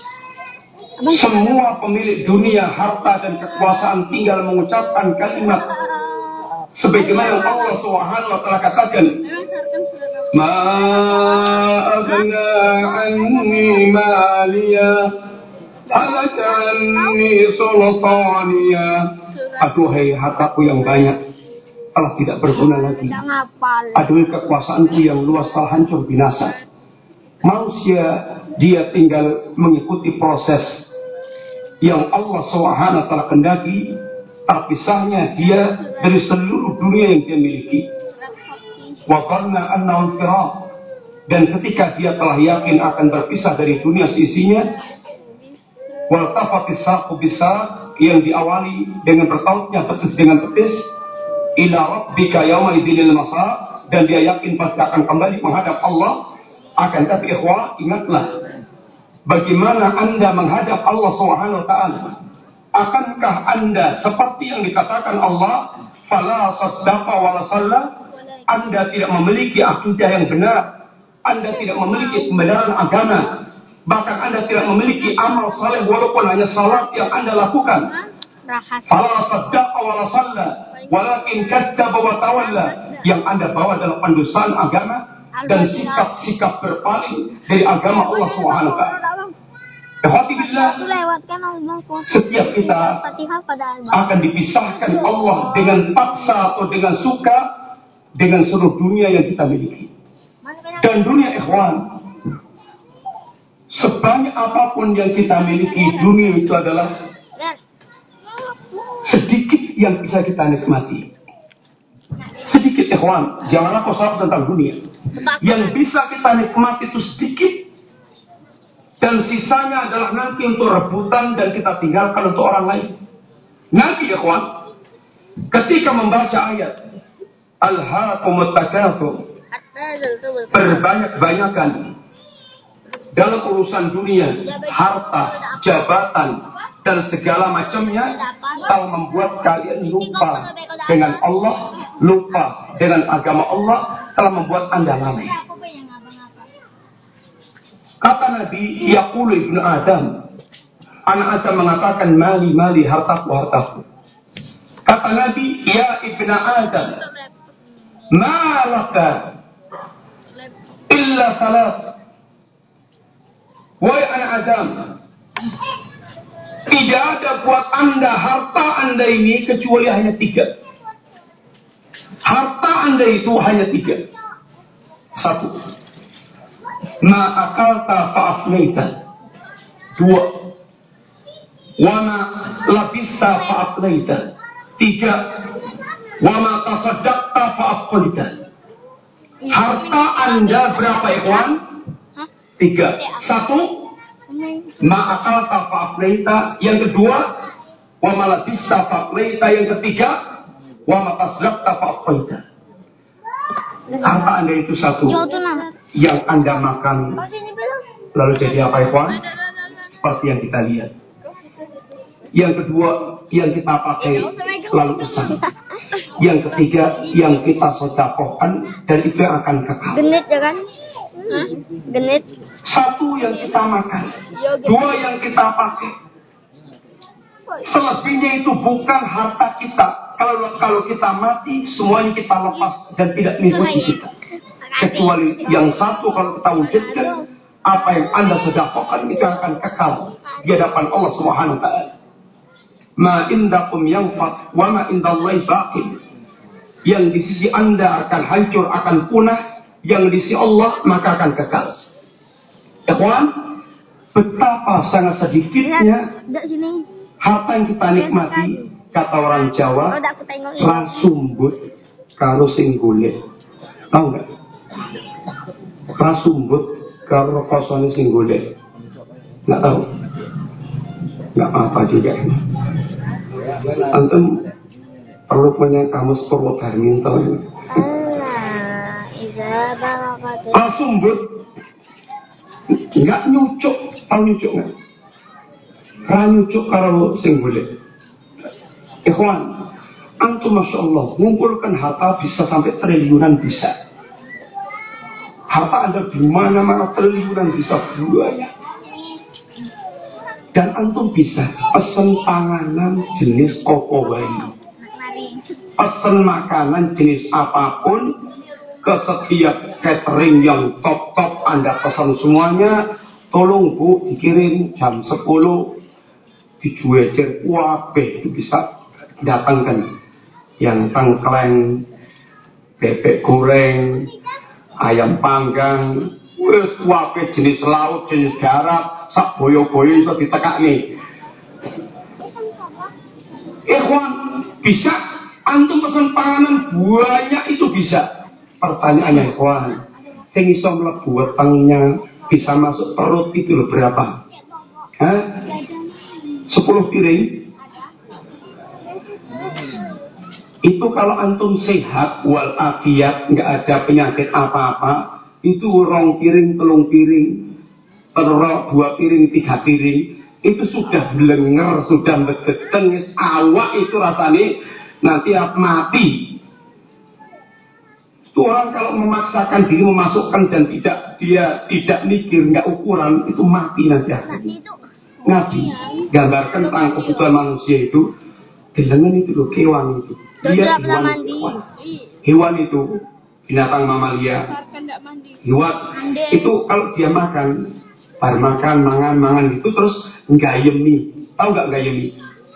Semua pemilik dunia, harta dan kekuasaan tinggal mengucapkan kalimat sebagaimana Allah Subhanahu wa taala katakan, ma aghna anni maliya halaka anni sultaniya. Aduhai hartaku yang banyak telah tidak berguna lagi. Aduhai kekuasaanku yang luas telah hancur binasa. Manusia dia tinggal mengikuti proses yang Allah Subhanahu wa taala kendaki, terpisahnya dia dari seluruh dunia yang dia miliki. Wa qarna annahu firaq, dan ketika dia telah yakin akan berpisah dari dunia seisinya, wal tafatis saqu bisaq, yang diawali dengan bertautnya betis dengan betis, ila rabbika yauma idzinil masaq, dan dia yakin pasti akan kembali menghadap Allah. Akan tapi ikhwah, ingatlah bagaimana Anda menghadap Allah Subhanahu wa taala. Akankah Anda seperti yang dikatakan Allah, fala saddaqa wala shalla? Anda tidak memiliki akidah yang benar, Anda tidak memiliki kebenaran agama, bahkan Anda tidak memiliki amal saleh walaupun hanya salat yang Anda lakukan. Fala saddaqa wala shalla walakin kadzdzaba wa tawalla. Yang Anda bawa adalah pendustaan agama dan sikap-sikap berpaling dari agama Allah Subhanahu wa taala. Setiap kita akan dipisahkan Allah dengan paksa atau dengan suka dengan seluruh dunia yang kita miliki. Dan dunia ikhwan, sebanyak apapun yang kita miliki, dunia itu adalah sedikit yang bisa kita nikmati. Sedikit ikhwan, janganlah kau salah tentang dunia. Yang bisa kita nikmati itu sedikit, dan sisanya adalah nanti untuk rebutan dan kita tinggalkan untuk orang lain. Nanti ikhwan, ketika membaca ayat Alhaakumut takatsur, berbanyak-banyakan dalam urusan dunia, harta, jabatan, dan segala macamnya, telah membuat kalian lupa dengan Allah, lupa dengan agama Allah, telah membuat Anda lalai. Kata Nabi, yaqulu ibnu Adam, anak Adam mengatakan, mali mali, hartaku hartaku. Kata Nabi, ya ibnu Adam, ma laka illa salat. Wahai anak Adam, tidak ada buat Anda harta Anda ini kecuali hanya 3. Harta Anda itu hanya 3. 1, ma akalta fa'afnaita. 2, wa ma labista fa'afnaita. 3, wa ma tasaddaqta fa'afqalta. Harta Anda berapa ikhwan? 3. 1, ma'akal tafa'afleita. Yang kedua, wa malabis tafa'afleita. Yang ketiga, wa matasrak tafa'afleita. Harta Anda itu 1 yang Anda makan lalu jadi apa ya? Seperti yang kita lihat. Yang kedua, yang kita pakai lalu usang. Yang ketiga, yang kita sedekahkan dan itu yang akan kekal. Genit ya kan? Genit. 1 yang kita makan, 2 yang kita pakai. Selebihnya itu bukan harta kita. Kalau kita mati, semuanya kita lepas dan tidak mengikuti kita. Kecuali yang 1 kalau kita wujudkan, apa yang Anda sedekahkan itu akan kekal di hadapan Allah Subhanahu wa taala. Ma indakum yanfad wa ma indallahi baqi. Yang di sisi Anda akan hancur, akan punah, yang di sisi Allah maka akan kekal. Ikhwan, betapa sangat sedikitnya harta yang kita nikmati, kata orang Jawa, rasumbut karo sing golek. Tahu enggak? Rasumbut karo kosone sing golek. Enggak tahu. Enggak apa-apa juga. Antum perlu punya kamus Purwodarminto. Rasumbut enggak nyucuk, tahu nyucuk enggak? Nyucuk karo sing golek. Ikhwan, antum Masya Allah, ngumpulkan harta bisa sampai triliunan bisa. Harta Anda di mana-mana triliunan bisa banyak. Dan antum bisa pesen panganan jenis opo wae. Pesen makanan jenis apapun ke setiap catering yang top-top Anda pesan semuanya. Tolong Bu dikirim jam 10 dijuejer wabe itu bisa datangkan yang tengkleng, bebek goreng, ayam panggang, wis wabe jenis laut, jenis darat, sak boyo-boyo iso ditekakne. Ikhwan, bisa antum pesan panganan banyak itu bisa. Pertanyaannya ikhwan, sing iso mlebu wetengnya bisa masuk perut itu loh berapa? 10 piring. Itu kalau antum sehat wal afiat, nggak ada penyakit apa-apa, itu 2 piring, 3 piring, 2 piring, 3 piring, itu sudah blenger, sudah bedeteng, awak itu rasanya nanti mati. Itu orang kalau memaksakan diri memasukkan dan tidak mikir, nggak ukuran, itu mati nanti. Nabi gambarkan tentang kebutuhan manusia itu, gelengan itu loh, kewan itu. Dia hewan itu binatang mamalia. Hewan itu kalau dia makan, mangan itu terus nggayemi. Tahu nggak nggayemi?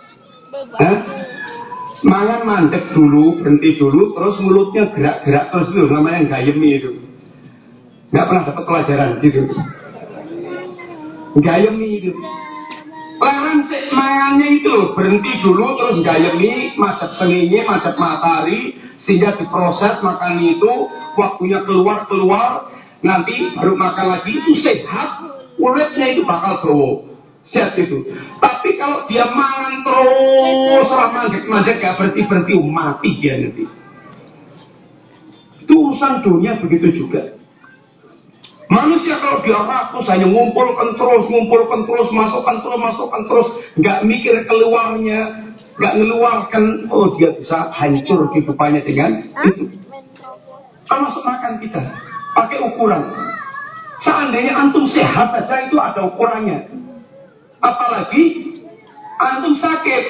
Mangan mandek dulu, berhenti dulu, terus mulutnya gerak-gerak terus itu namanya nggayemi itu. Nggak pernah dapat pelajaran gitu. Nggayemi itu. Larang mangannya itu berhenti dulu terus gayemi, madep sengenge, madep matahari sehingga diproses makan itu waktunya keluar nanti baru makan lagi itu sehat, kulitnya itu bakal grow sehat itu. Tapi kalau dia mangan terus mandek gak berhenti mati dia nanti. Itu urusan dunia begitu juga. Manusia kalau dia rakus hanya ngumpulkan terus, masukkan terus, nggak mikir keluarnya, nggak ngeluarkan, oh dia bisa hancur kehidupannya dengan itu. Termasuk makan kita, pakai ukuran. Seandainya antum sehat saja itu ada ukurannya. Apalagi antum sakit,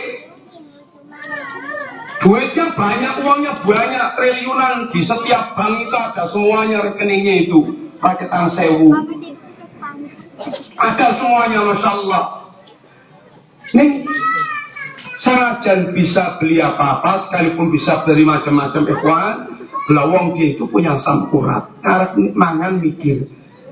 duitnya banyak, uangnya banyak, triliunan di setiap bank itu ada semuanya rekeningnya itu. Pakai tang sewu ada semuanya, Masya Allah. Nih sajan bisa beli apa-apa, sekalipun bisa beli macam-macam ikhwan, belawang dia itu punya asam urat, karep mangan mikir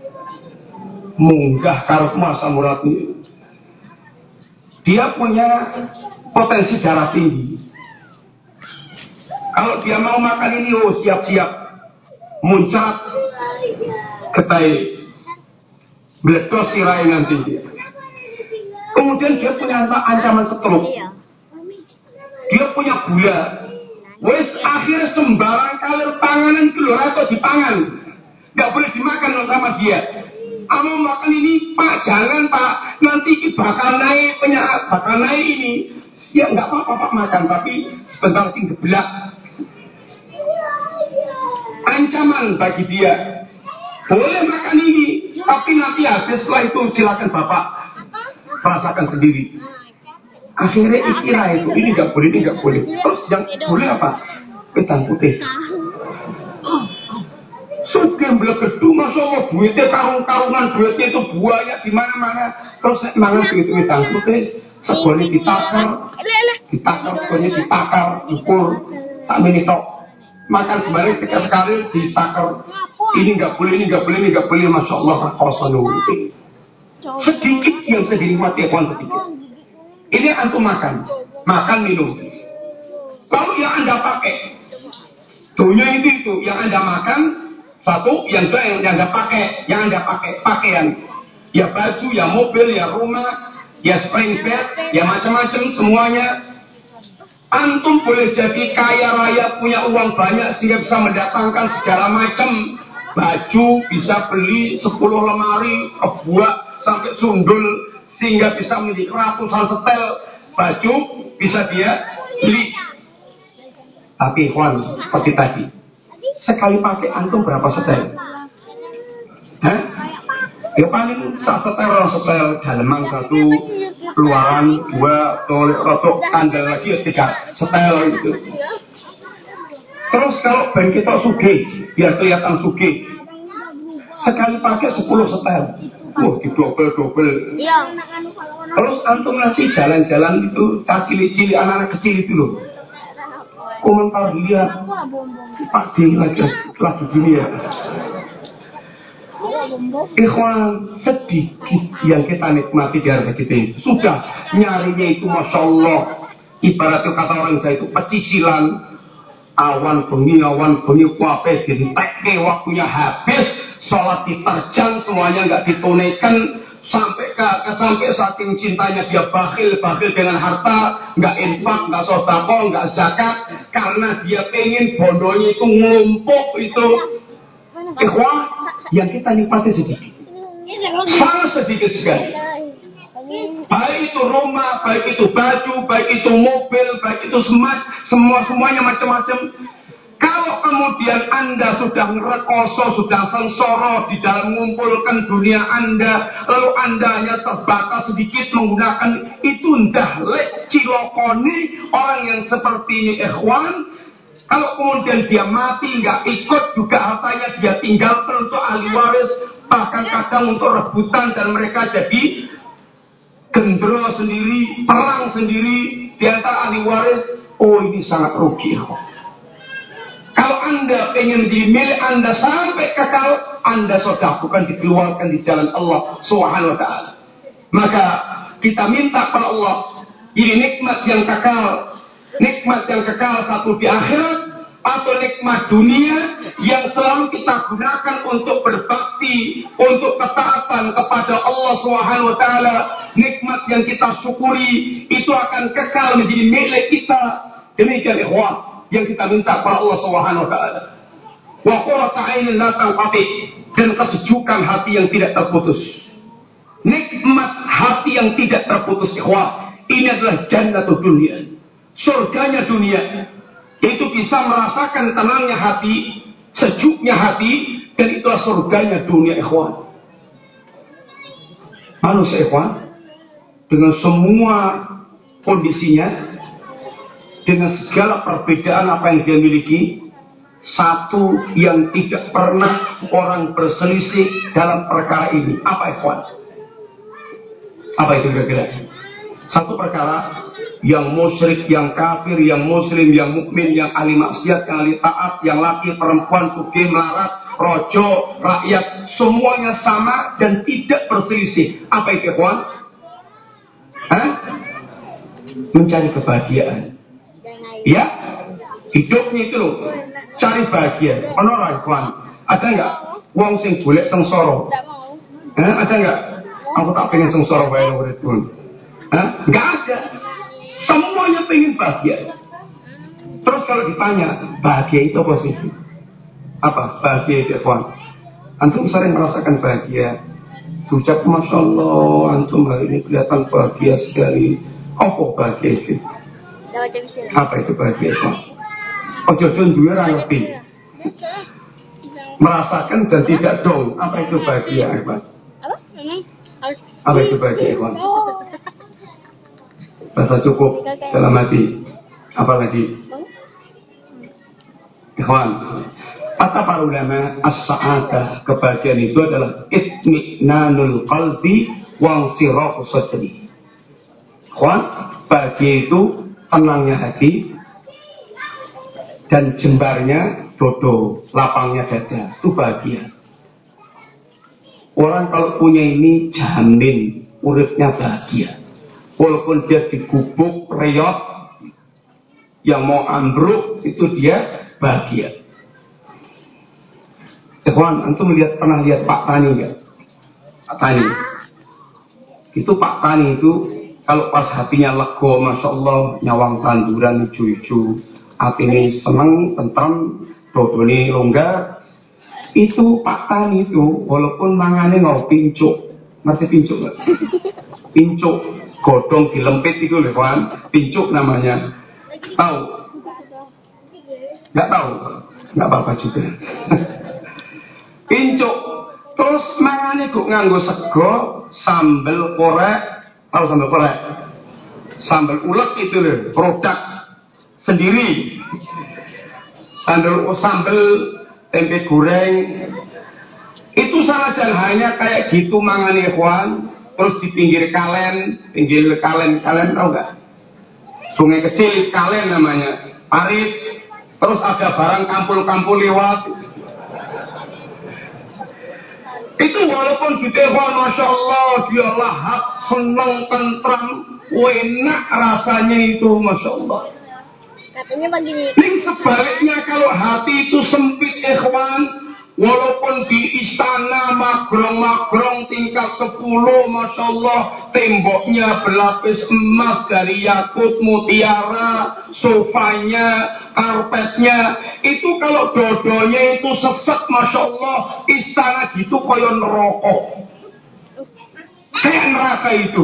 munggah karep asam urat ini. Dia punya potensi darah tinggi. Kalau dia mau makan ini, siap-siap muncrat ketai Meledos sirahe nanti. Kemudian dia punya ancaman stroke. Dia punya gula. Wes akhir sembarang kalir panganan itu loh atau dipangan. Gak boleh dimakan sama dia. Kamu makan ini, Pak, jangan Pak. Nanti bakal naik bakal naik ini. Ya nggak apa-apa Pak makan, tapi sebentar lagi gebelak. Ancaman bagi dia. Boleh makan ini, tapi nanti habis setelah itu silakan Bapak rasakan sendiri. Akhirnya ikira itu, ini nggak boleh, ini nggak boleh. Terus yang boleh apa? Petang putih. Sugih blegedu, masa mau duitnya karung-karungan, duitnya itu banyak di mana-mana. Terus mangan duit petang putih, segone ditakar, segone ditakar, ukur, sampai nitok. Makan sebenarnya sekali ditakar. Ini nggak boleh, ini nggak boleh, ini nggak boleh. Masya Allah, rakosanul. Sedikit yang saya dinikmati, sedikit. Ini antum makan minum. Lalu yang Anda pakai, dunia itu yang Anda makan satu, yang kedua yang Anda pakai, pakaian, ya baju, ya mobil, ya rumah, ya spring bed, ya macam-macam semuanya. Antum boleh jadi kaya raya, punya uang banyak sehingga bisa mendatangkan segala macam baju, bisa beli 10 lemari, kebuak sampai sundul, sehingga bisa menjadi ratusan setel baju bisa dia beli. Tapi Ikhwan, seperti tadi, sekali pakai antum berapa setel? Ya paling setel daleman satu, luaran dua, rotok kandel lagi 3 setel gitu. Terus kalau band kita sugih, biar kelihatan sugih, sekali pakai 10 setel. Didobel-dobel. Terus antum nanti jalan-jalan itu, cili-cili anak-anak kecil itu loh. Komentar dia, Pak D lagi gini ya. Ikhwan, sedikit yang kita nikmati di harga kita itu. Sudah nyarinya itu Masya Allah. Ibaratnya kata orang Jawa itu pecicilan. Awan bengi, kuapes, jadi teke waktunya habis. Sholat diterjang, semuanya nggak ditunaikan. Sampai saking cintanya dia bakhil dengan harta, nggak infak, nggak sodako, nggak zakat. Karena dia pengen bondonya itu ngumpuk itu. Ikhwan, yang kita nikmati sedikit, sangat sedikit sekali. Baik itu rumah, baik itu baju, baik itu mobil, baik itu semuanya macam-macam. Kalau kemudian Anda sudah ngerekoso, sudah sengsoro di dalam mengumpulkan dunia Anda, lalu Anda hanya terbatas sedikit menggunakan itu, ndah lek cilokoni orang yang seperti ini, ikhwan. Kalau kemudian dia mati, nggak ikut juga hartanya dia tinggalkan untuk ahli waris, bahkan kadang untuk rebutan, dan mereka jadi gendro sendiri, perang sendiri di antara ahli waris. Oh, ini sangat rugi. Kalau Anda pengen di milik Anda sampai kekal, Anda sedekahkan, dikeluarkan di jalan Allah Subhanahu wa taala. Maka kita minta kepada Allah, ini nikmat yang kekal satu di akhirat, atau nikmat dunia yang selalu kita gunakan untuk berbakti, untuk ketaatan kepada Allah Subhanahu wa taala. Nikmat yang kita syukuri itu akan kekal menjadi milik kita. Demikian ikhwah yang kita minta kepada Allah Subhanahu wa taala. Wa qurratu 'ainin la tanqati, dan kesejukan hati yang tidak terputus. Nikmat hati yang tidak terputus ikhwah, ini adalah jannatul dunia. Surganya dunia. Itu bisa merasakan tenangnya hati, sejuknya hati, dan itulah surganya dunia ikhwan. Manusia ikhwan, dengan semua kondisinya, dengan segala perbedaan apa yang dia miliki, satu yang tidak pernah orang berselisih dalam perkara ini. Apa ikhwan? Apa itu kira-kira? Satu perkara, yang musyrik, yang kafir, yang muslim, yang mukmin, yang ahli maksiat, yang ahli taat, yang laki, perempuan, sugih, melarat, rojo, rakyat, semuanya sama dan tidak berselisih. Apa itu ikhwan? Mencari kebahagiaan. Ya, hidupnya itu loh, cari bahagia. Menurut ikhwan, ada nggak wong sing golek sengsara? Ada nggak? Aku tak pengen sengsara wae uripku. Nggak ada. Semuanya pengen bahagia. Terus kalau ditanya, bahagia itu apa sih? Apa bahagia itu, ikhwan? Antum sering merasakan bahagia. Ucap Masya Allah, antum hari ini kelihatan bahagia sekali. Apa bahagia itu? Apa itu bahagia, ikhwan? Ojo-ojo duwe ra ngerti. Merasakan dan tidak dong. Apa itu bahagia, ikhwan? Apa itu bahagia, ikhwan? Rasa cukup dalam hati. Apalagi, ikhwan, kata para ulama, as-sa'adah, kebahagiaan itu adalah itmi'nanul qalbi wa insirahu sadri. Ikhwan, bahagia itu tenangnya hati dan jembarnya dodo, lapangnya dada. Itu bahagia. Orang kalau punya ini jamin uripnya bahagia. Walaupun dia digubuk, reyot, yang mau ambruk, itu dia bahagia. Ikhwan, antum pernah lihat Pak Tani nggak? Pak Tani. Itu Pak Tani itu, kalau pas hatinya lego, Masya Allah, nyawang tanduran, hijau-hijau, hatinya seneng, tentram, dodone longgar, itu Pak Tani itu, walaupun mangane ngau pincuk, ngerti pincuk nggak? Pincuk, godong dilempit itu loh, kawan. Pincuk namanya. Tahu? Nggak tahu? Nggak apa-apa juga. Pincuk. Terus mangane kok nganggo sego, sambel korek. Tahu sambel korek? Sambel ulet itu loh, produk sendiri. Sambel tempe goreng. Itu saja hanya kayak gitu mangane, kawan. Terus di pinggir kalen tahu nggak? Sungai kecil kalen namanya, parit. Terus ada barang kampul-kampul lewat. Itu walaupun di telepon, Masya Allah, dia lahap, senang, tentram, enak rasanya itu, Masya Allah. Katanya begini. Ini sebaliknya kalau hati itu sempit, ikhwan. Walaupun di istana magrong-magrong tingkat 10, Masya Allah, temboknya berlapis emas dari yakut, mutiara, sofanya, karpetnya, itu kalau dodonya itu sesek, Masya Allah, istana gitu koyo neraka. Kayak neraka itu.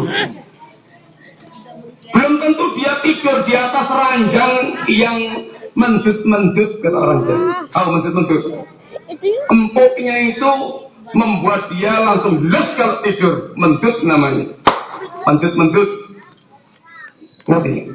Belum tentu dia tidur di atas ranjang yang mendut-mendut, kata orang Jawa. Tahu mendut-mendut? Empuknya itu membuat dia langsung les kalau tidur. Mendut namanya. Mendut-mendut. Ngerti?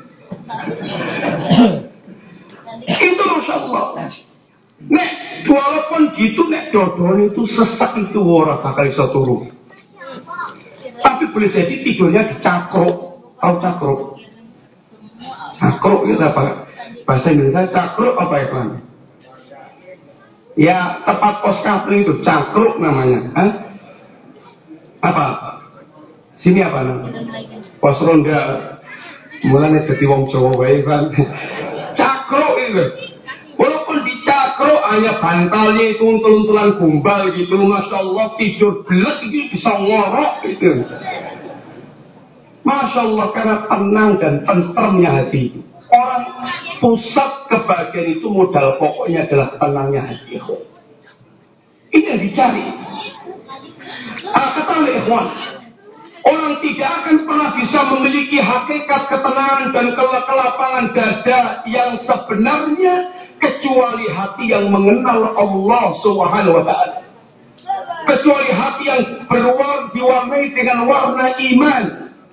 Itu Masya Allah. Nek, walaupun gitu, nek dodol itu sesak itu orang bakal bisa turun. Tapi boleh jadi tidurnya dicakruk. Tahu cakruk? Cakruk itu apa? Bahasa Indonesia cakruk apa ya, Pak? Ya, tempat pos kapling itu cangkruk namanya. Apa? Sini apa namanya? Pos ronda. Mulanya jadi wong Jawa wae kan. Cangkruk itu. Walaupun di cangkruk hanya bantalnya itu untul-untulan gombal gitu, Masya Allah, tidur gelek itu bisa ngorok gitu. Masya Allah, karena tenang dan tentremnya hati itu. Orang pusat kebahagiaan itu modal pokoknya adalah tenangnya hati. Ini yang dicari. Kata oleh ikhwan, orang tidak akan pernah bisa memiliki hakikat ketenangan dan kelapangan dada yang sebenarnya kecuali hati yang mengenal Allah Subhanahu wa ta'ala. Kecuali hati yang diwarnai dengan warna iman.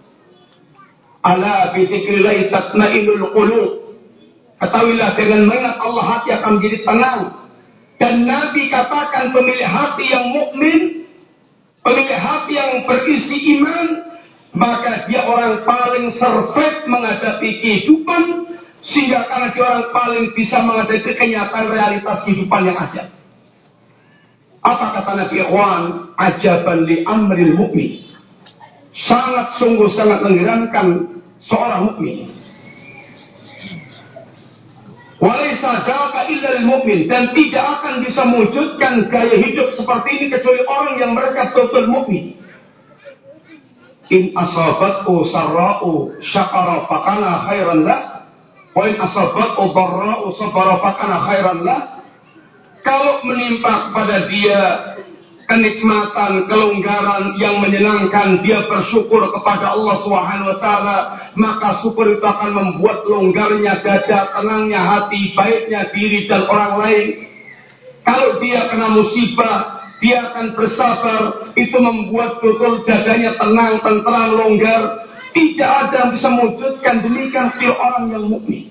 Ala bi dzikrillah tatma'innul qulub. Ketahuilah dengan mengingat Allah hati akan menjadi tenang. Dan Nabi katakan pemilik hati yang mukmin, pemilik hati yang berisi iman, maka dia orang paling survive menghadapi kehidupan, sehingga karena dia orang paling bisa menghadapi kenyataan realitas kehidupan yang ada. Apa kata Nabi Ikhwan? Ajaban li amril mukmin. Sangat sungguh sangat mengherankan seorang mukmin. Walaysa dzaka illa lil mu'min, dan tidak akan bisa mewujudkan gaya hidup seperti ini kecuali orang yang mereka betul mukmin. In asabathu sarra'u syakara fakana khairan lah, wa in asabathu dharra'u sabara fakana khairan lah. Kalau menimpa kepada dia kenikmatan, kelonggaran yang menyenangkan, dia bersyukur kepada Allah Subhanahu wa taala, maka syukur itu akan membuat longgarnya dada, tenangnya hati, baiknya diri dan orang lain. Kalau dia kena musibah, dia akan bersabar, itu membuat betul dadanya tenang, tenteram, longgar. Tidak ada yang bisa mewujudkan demikian kecuali orang yang mukmin.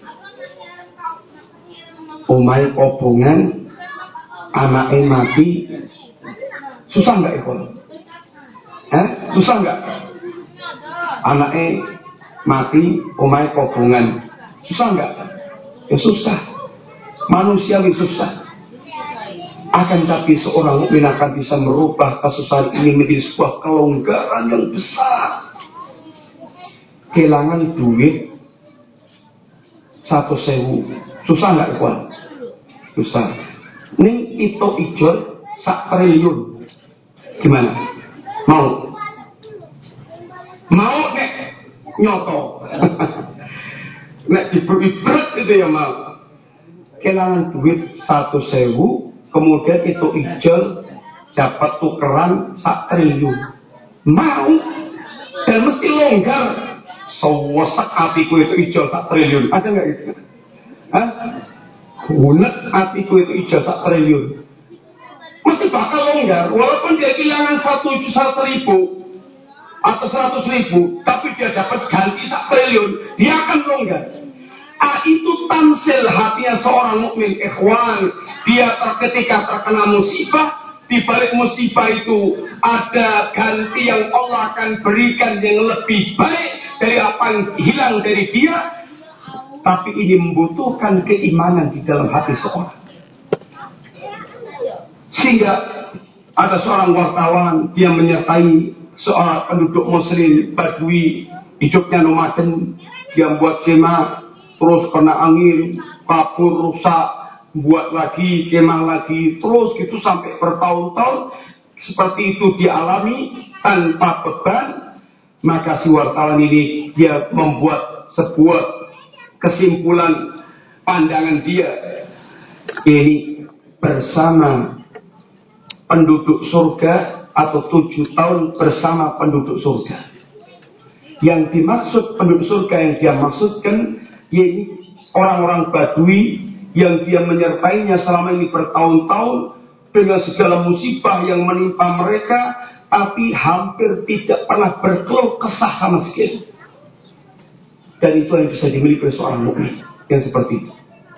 Umay kobongan, anaknya mati, susah nggak ikhwan? Susah nggak? Anaknya mati, umay kobongan, susah nggak? Ya susah. Manusiawi susah. Akan tapi seorang mukmin akan bisa merubah kesusahan ini menjadi sebuah kelonggaran yang besar. Kehilangan duit 1.000, susah nggak ikhwan? Susah. Ning itu ijol 1 triliun. Gimana? Mau nek nyoto. Nek diberi itu ya mau. Kehilangan duit 1.000, kemudian itu ijol dapat tukeran 1 triliun. Mau, dan mesti longgar. Sewesak hatiku itu ijol 1 triliun. Ada nggak itu? Unek hatiku itu ijol 1 triliun. Mesti bakal longgar, walaupun dia kehilangan 1.000.000 atau 100.000, tapi dia dapat ganti 1 triliun, dia akan longgar. Itu tamsil hatinya seorang mukmin, ikhwan. Dia ketika terkena musibah, di balik musibah itu ada ganti yang Allah akan berikan yang lebih baik dari apa yang hilang dari dia. Tapi ini membutuhkan keimanan di dalam hati seorang. Sehingga ada seorang wartawan, dia menyertai seorang penduduk muslim Badui, hidupnya nomaden, dia buat kemah, terus kena angin, kabur, rusak, buat lagi, kemah lagi, terus gitu sampai bertahun-tahun. Seperti itu dialami tanpa beban. Maka si wartawan ini dia membuat sebuah kesimpulan pandangan dia, ini bersama penduduk surga atau 7 tahun bersama penduduk surga. Yang dimaksud penduduk surga yang dia maksudkan yaitu orang-orang Badui yang dia menyertainya selama ini bertahun-tahun dengan segala musibah yang menimpa mereka, tapi hampir tidak pernah berkeluh kesah sama sekali. Dan itu yang bisa dimiliki oleh seorang mukmin yang seperti itu.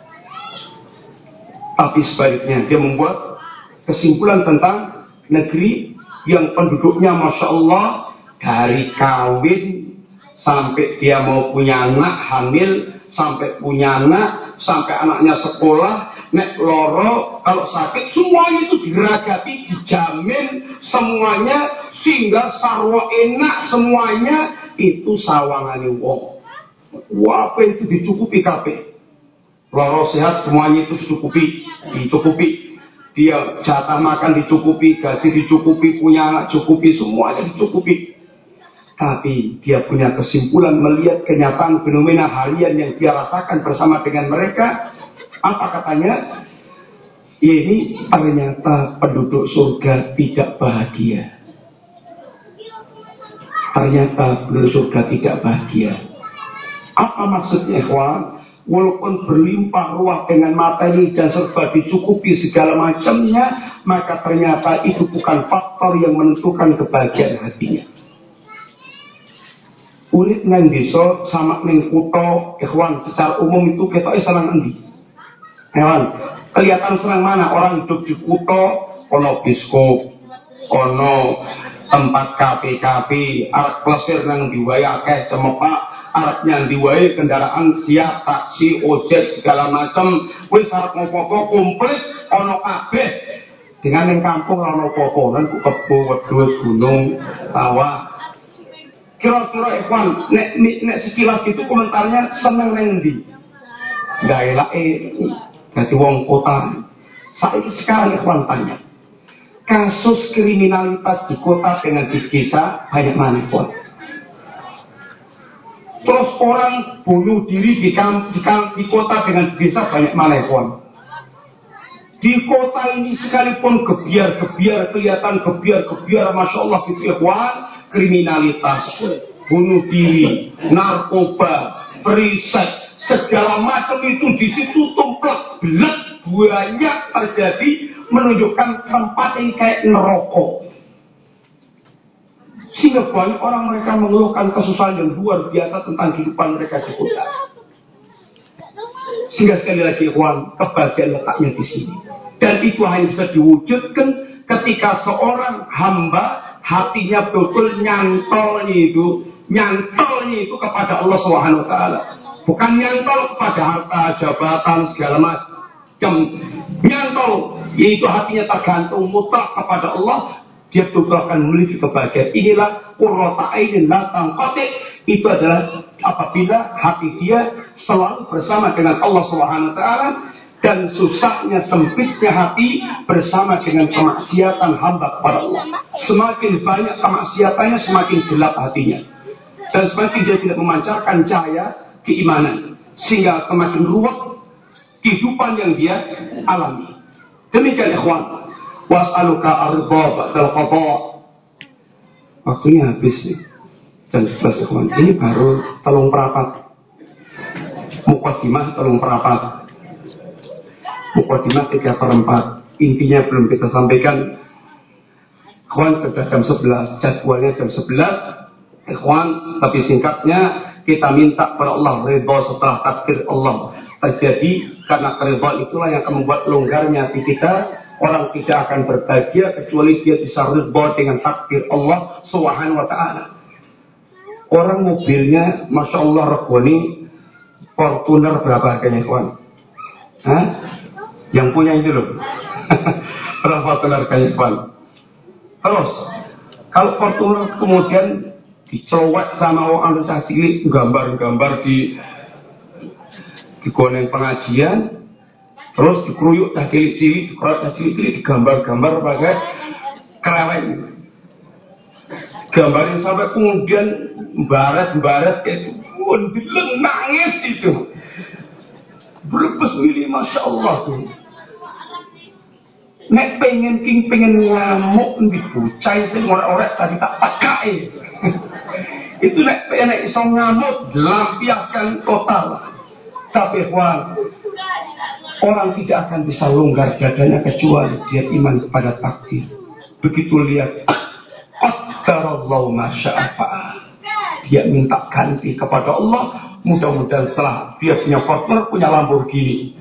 Tapi sebaliknya dia membuat kesimpulan tentang negeri yang penduduknya Masya Allah, dari kawin sampai dia mau punya anak, hamil, sampai punya anak, sampai anaknya sekolah, nek loro, kalau sakit, semuanya itu diragati, dijamin semuanya, sehingga sarwa enak semuanya, itu sawangane wong. Wah, apa itu dicukupi kabeh. Loro sehat semuanya itu dicukupi. Dia jatah makan dicukupi, gaji dicukupi, punya anak cukupi, semuanya dicukupi. Tapi dia punya kesimpulan melihat kenyataan fenomena harian yang dia rasakan bersama dengan mereka. Apa katanya? Ini ternyata penduduk surga tidak bahagia. Ternyata penduduk surga tidak bahagia. Apa maksudnya, ikhwan? Walaupun berlimpah ruah dengan materi dan serba dicukupi segala macamnya, maka ternyata itu bukan faktor yang menentukan kebahagiaan hatinya. Urip nang desa sama nang kutha, ikhwan, secara umum itu kita senang endi? Ikhwan, kelihatan senang mana? Orang hidup di kutha, ono biskop, ono tempat kafe-kafe, arek plesir nang diwae akeh cemepak, arep nyandi wae kendaraan siap, taksi, ojek segala macam, wis arep ngopo-opo komplit ana kabeh. Dengan ning kampung ana apa-apa, nang kebo, wedhus, gunung, sawah. Kira-kira ikhwan, nek sekilas itu komentarnya seneng nang ndi? Nggak elak jadi wong kota. Saiki sekarang ikhwan tanya, kasus kriminalitas di kota dengan di desa banyak mana ikhwan? Terus orang bunuh diri di kota dengan di desa banyak mana ikhwan? Di kota ini sekalipun gebiar-gebiar, kelihatan gebiar-gebiar, Masya Allah gitu ikhwan, kriminalitas, bunuh diri, narkoba, periset, segala macam itu di situ tumplak belak banyak terjadi, menunjukkan tempat ini kayak neraka. Sehingga banyak orang mereka mengeluhkan kesusahan yang luar biasa tentang kehidupan mereka di kota. Sehingga sekali lagi ikhwan, kebahagiaan letaknya di sini. Dan itu hanya bisa diwujudkan ketika seorang hamba hatinya betul nyantolnya itu kepada Allah Subhanahu wa taala. Bukan nyantol kepada harta, jabatan, segala macam. Nyantol, yaitu hatinya tergantung mutlak kepada Allah, dia betul akan memiliki kebahagiaan. Inilah qurrata ainin la tanqati. Itu adalah apabila hati dia selalu bersama dengan Allah Subhanahu wa taala dan susahnya sempitnya hati bersama dengan kemaksiatan hamba kepada Allah. Semakin banyak kemaksiatannya, semakin gelap hatinya. Dan semakin dia tidak memancarkan cahaya keimanan, sehingga semakin ruwet kehidupan yang dia alami. Demikian ikhwan, was'aluka ar-ridha ba'dal qada. Waktunya habis nih. Dan 11 ikhwan, ini baru telung perapat. Muqaddimah telung perapat. Muqaddimah 3/4. Intinya belum kita sampaikan. Ikhwan sudah jam 11, jadwalnya jam 11. Ikhwan, tapi singkatnya kita minta kepada Allah ridha setelah takdir Allah terjadi, karena ridha itulah yang akan membuat longgarnya hati kita. Orang tidak akan berbahagia kecuali dia bisa ridha dengan takdir Allah Subhanahu wa taala. Orang mobilnya Masya Allah regoni Fortuner berapa harganya kawan? Hah? Yang punya itu loh. Berapa Fortuner harganya kawan? Terus kalau Fortuner kemudian dicowek sama orang cah cilik, gambar-gambar di goneng pengajian, terus dikeruyuk cah cilik-cilik, digambar-gambar pakai kerewek, gambarin sampai kemudian baret itu, nangis itu, berbes milih, Masya Allah tuh. Nek pengen ngamuk di bucai sing ora-ora tadi tak pakai. Itu nek iso ngamuk lampiaskan total. Tapi orang tidak akan bisa longgar dadanya kecuali dia iman kepada takdir. Begitu lihat qaddarallahu ma syaa fa'al, dia minta ganti kepada Allah. Mudah-mudahan setelah dia punya Fortuner, punya Lamborghini.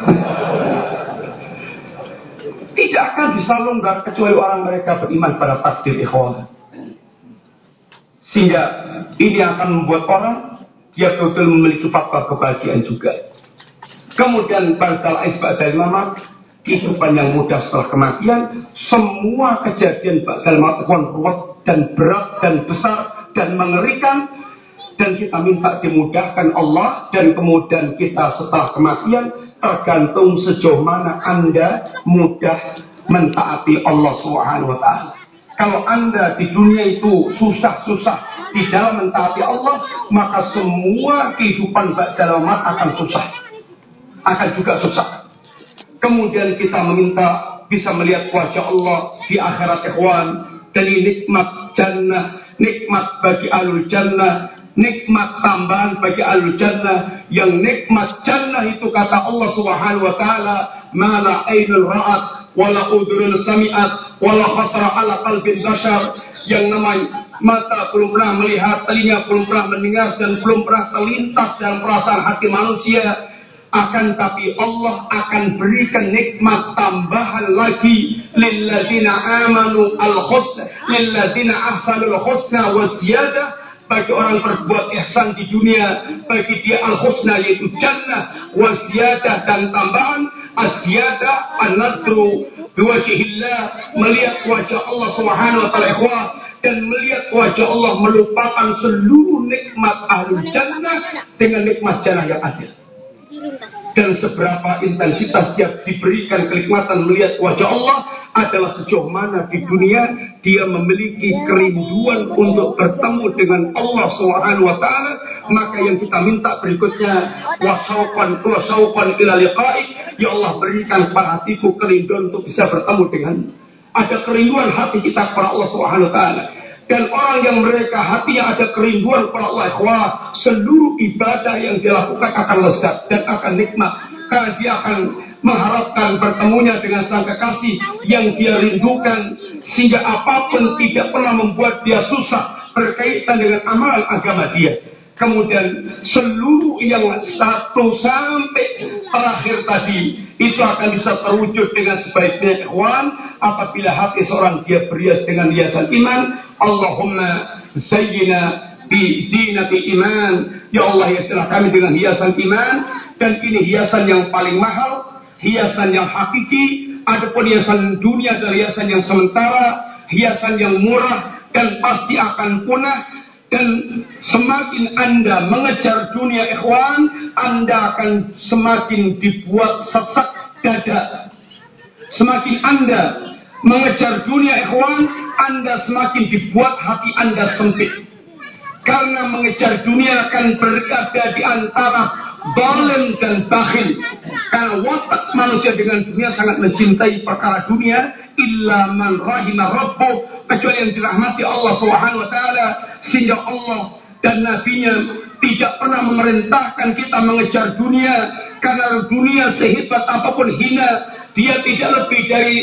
Tidak akan bisa longgar kecuali orang mereka beriman pada takdir ikhwan. Sehingga ini akan membuat orang dia betul memiliki faktor kebahagiaan juga. Kemudian ba'dal isba' dari mamat, kehidupan yang mudah setelah kematian. Semua kejadian ba'dal mamat ruwet dan berat dan besar dan mengerikan. Dan kita minta dimudahkan Allah. Dan kemudian kita setelah kematian tergantung sejauh mana Anda mudah mentaati Allah Subhanahu wa taala. Kalau Anda di dunia itu susah-susah di dalam mentaati Allah, maka semua kehidupan ba'dal mamat akan susah. Akan juga susah. Kemudian kita meminta bisa melihat wajah Allah di akhirat ikhwan. Dari nikmat jannah, nikmat bagi ahlul jannah, nikmat tambahan bagi ahlul jannah. Yang nikmat jannah itu kata Allah Subhanahu wa taala, ma la ainul ra'at wala udhunun sami'at wala khatara ala qalbin bashar. Yang namanya mata belum pernah melihat, telinga belum pernah mendengar, dan belum pernah terlintas dalam perasaan hati manusia. Akan tapi Allah akan berikan nikmat tambahan lagi lilladzina amanu al-husna, lilladzina ahsanul husna wa ziyadah. Bagi orang berbuat ihsan di dunia, bagi dia al-husna yaitu jannah, wa ziyadah dan tambahan. Az-ziyadah an-nadru biwajhillah, melihat wajah Allah Subhanahu wa taala, dan melihat wajah Allah melupakan seluruh nikmat ahlul jannah dengan nikmat jannah yang ada. dan seberapa intensitas dia diberikan kenikmatan melihat wajah Allah adalah sejauh mana di dunia dia memiliki kerinduan untuk bertemu dengan Allah Subhanahu wa taala. Maka yang kita minta berikutnya, wasauqan ila liqa'i, ya Allah berikan kepada hatiku kerinduan untuk bisa bertemu dengan. Ada kerinduan hati kita kepada Allah Subhanahu wa taala. Dan orang yang mereka hatinya ada kerinduan kepada Allah, seluruh ibadah yang dia lakukan akan lezat dan akan nikmat, karena dia akan mengharapkan bertemunya dengan sang kekasih yang dia rindukan, sehingga apapun tidak pernah membuat dia susah berkaitan dengan amalan agama dia. Kemudian seluruh yang 1 sampai terakhir tadi itu akan bisa terwujud dengan sebaiknya ikhwan apabila hati seorang dia berhias dengan hiasan iman. Allahumma zayyina bi zinatil iman, ya Allah hiasilah kami dengan hiasan iman. Dan ini hiasan yang paling mahal, hiasan yang hakiki. Adapun hiasan dunia adalah hiasan yang sementara, hiasan yang murah dan pasti akan punah. Dan semakin Anda mengejar dunia ikhwan, Anda akan semakin dibuat sesak dada. Semakin Anda mengejar dunia ikhwan, Anda semakin dibuat hati Anda sempit. Karena mengejar dunia akan berada di antara zalim dan bakhil. Karena watak manusia dengan dunia sangat mencintai perkara dunia, illa man rahimah rabbuh, kecuali yang dirahmati Allah Subhanahu wa taala, sehingga Allah dan nabinya tidak pernah memerintahkan kita mengejar dunia, karena dunia sehebat apapun hina, dia tidak lebih dari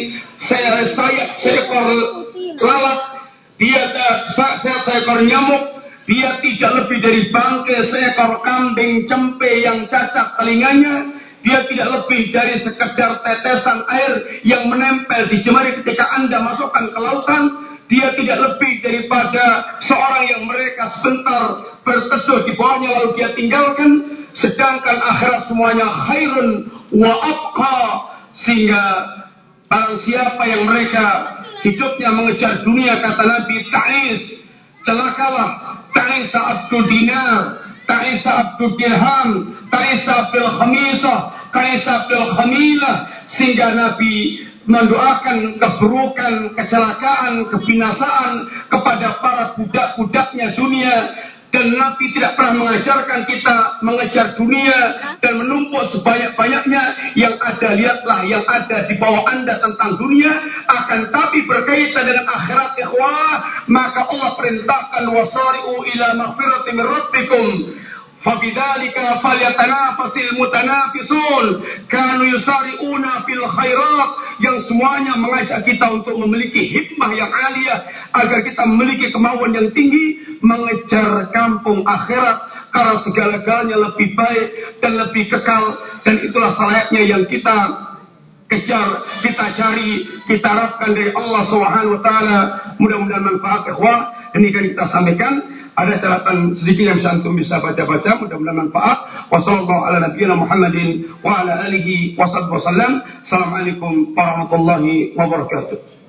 seekor lalat, dia seekor nyamuk, dia tidak lebih dari bangkai seekor kambing cempe yang cacat telinganya. Dia tidak lebih dari sekedar tetesan air yang menempel di jemari ketika Anda masukkan ke lautan. Dia tidak lebih daripada seorang yang mereka sebentar berteduh di bawahnya lalu dia tinggalkan. Sedangkan akhirat semuanya khairun wa abqa. Sehingga barang siapa yang mereka hidupnya mengejar dunia, kata Nabi, ta'is, celakalah. Ta'isa abdul dinar, ta'isa abdul dirham, ta'isa abdul khamisah, ta'isa abdul khamilah. Sehingga Nabi mendoakan keburukan, kecelakaan, kebinasaan kepada para budak-budaknya dunia. Dan Nabi tidak pernah mengajarkan kita mengejar dunia dan menumpuk sebanyak-banyaknya. Yang ada, lihatlah yang ada di bawah Anda tentang dunia. Akan tapi berkaitan dengan akhirat ikhwah, maka Allah perintahkan wasari'u ila maghfiratin min rabbikum fabidzalika falyatanafasil mutanafisun kanu yusari'una fil khairat, yang semuanya mengajak kita untuk memiliki hikmah yang aliyah agar kita memiliki kemauan yang tinggi mengejar kampung akhirat, karena segala-galanya lebih baik dan lebih kekal. Dan itulah selayaknya yang kita kejar, kita cari, kita harapkan dari Allah Subhanahu wa taala. Mudah-mudahan manfaat ikhwah. Demikian kita sampaikan. Ada catatan sedikit yang antum bisa baca-baca, mudah-mudahan manfaat. Wassallallahu ala nabiyyina Muhammadin wa ala alihi wa sahbihi wasallam. Assalamualaikum warahmatullahi wabarakatuh.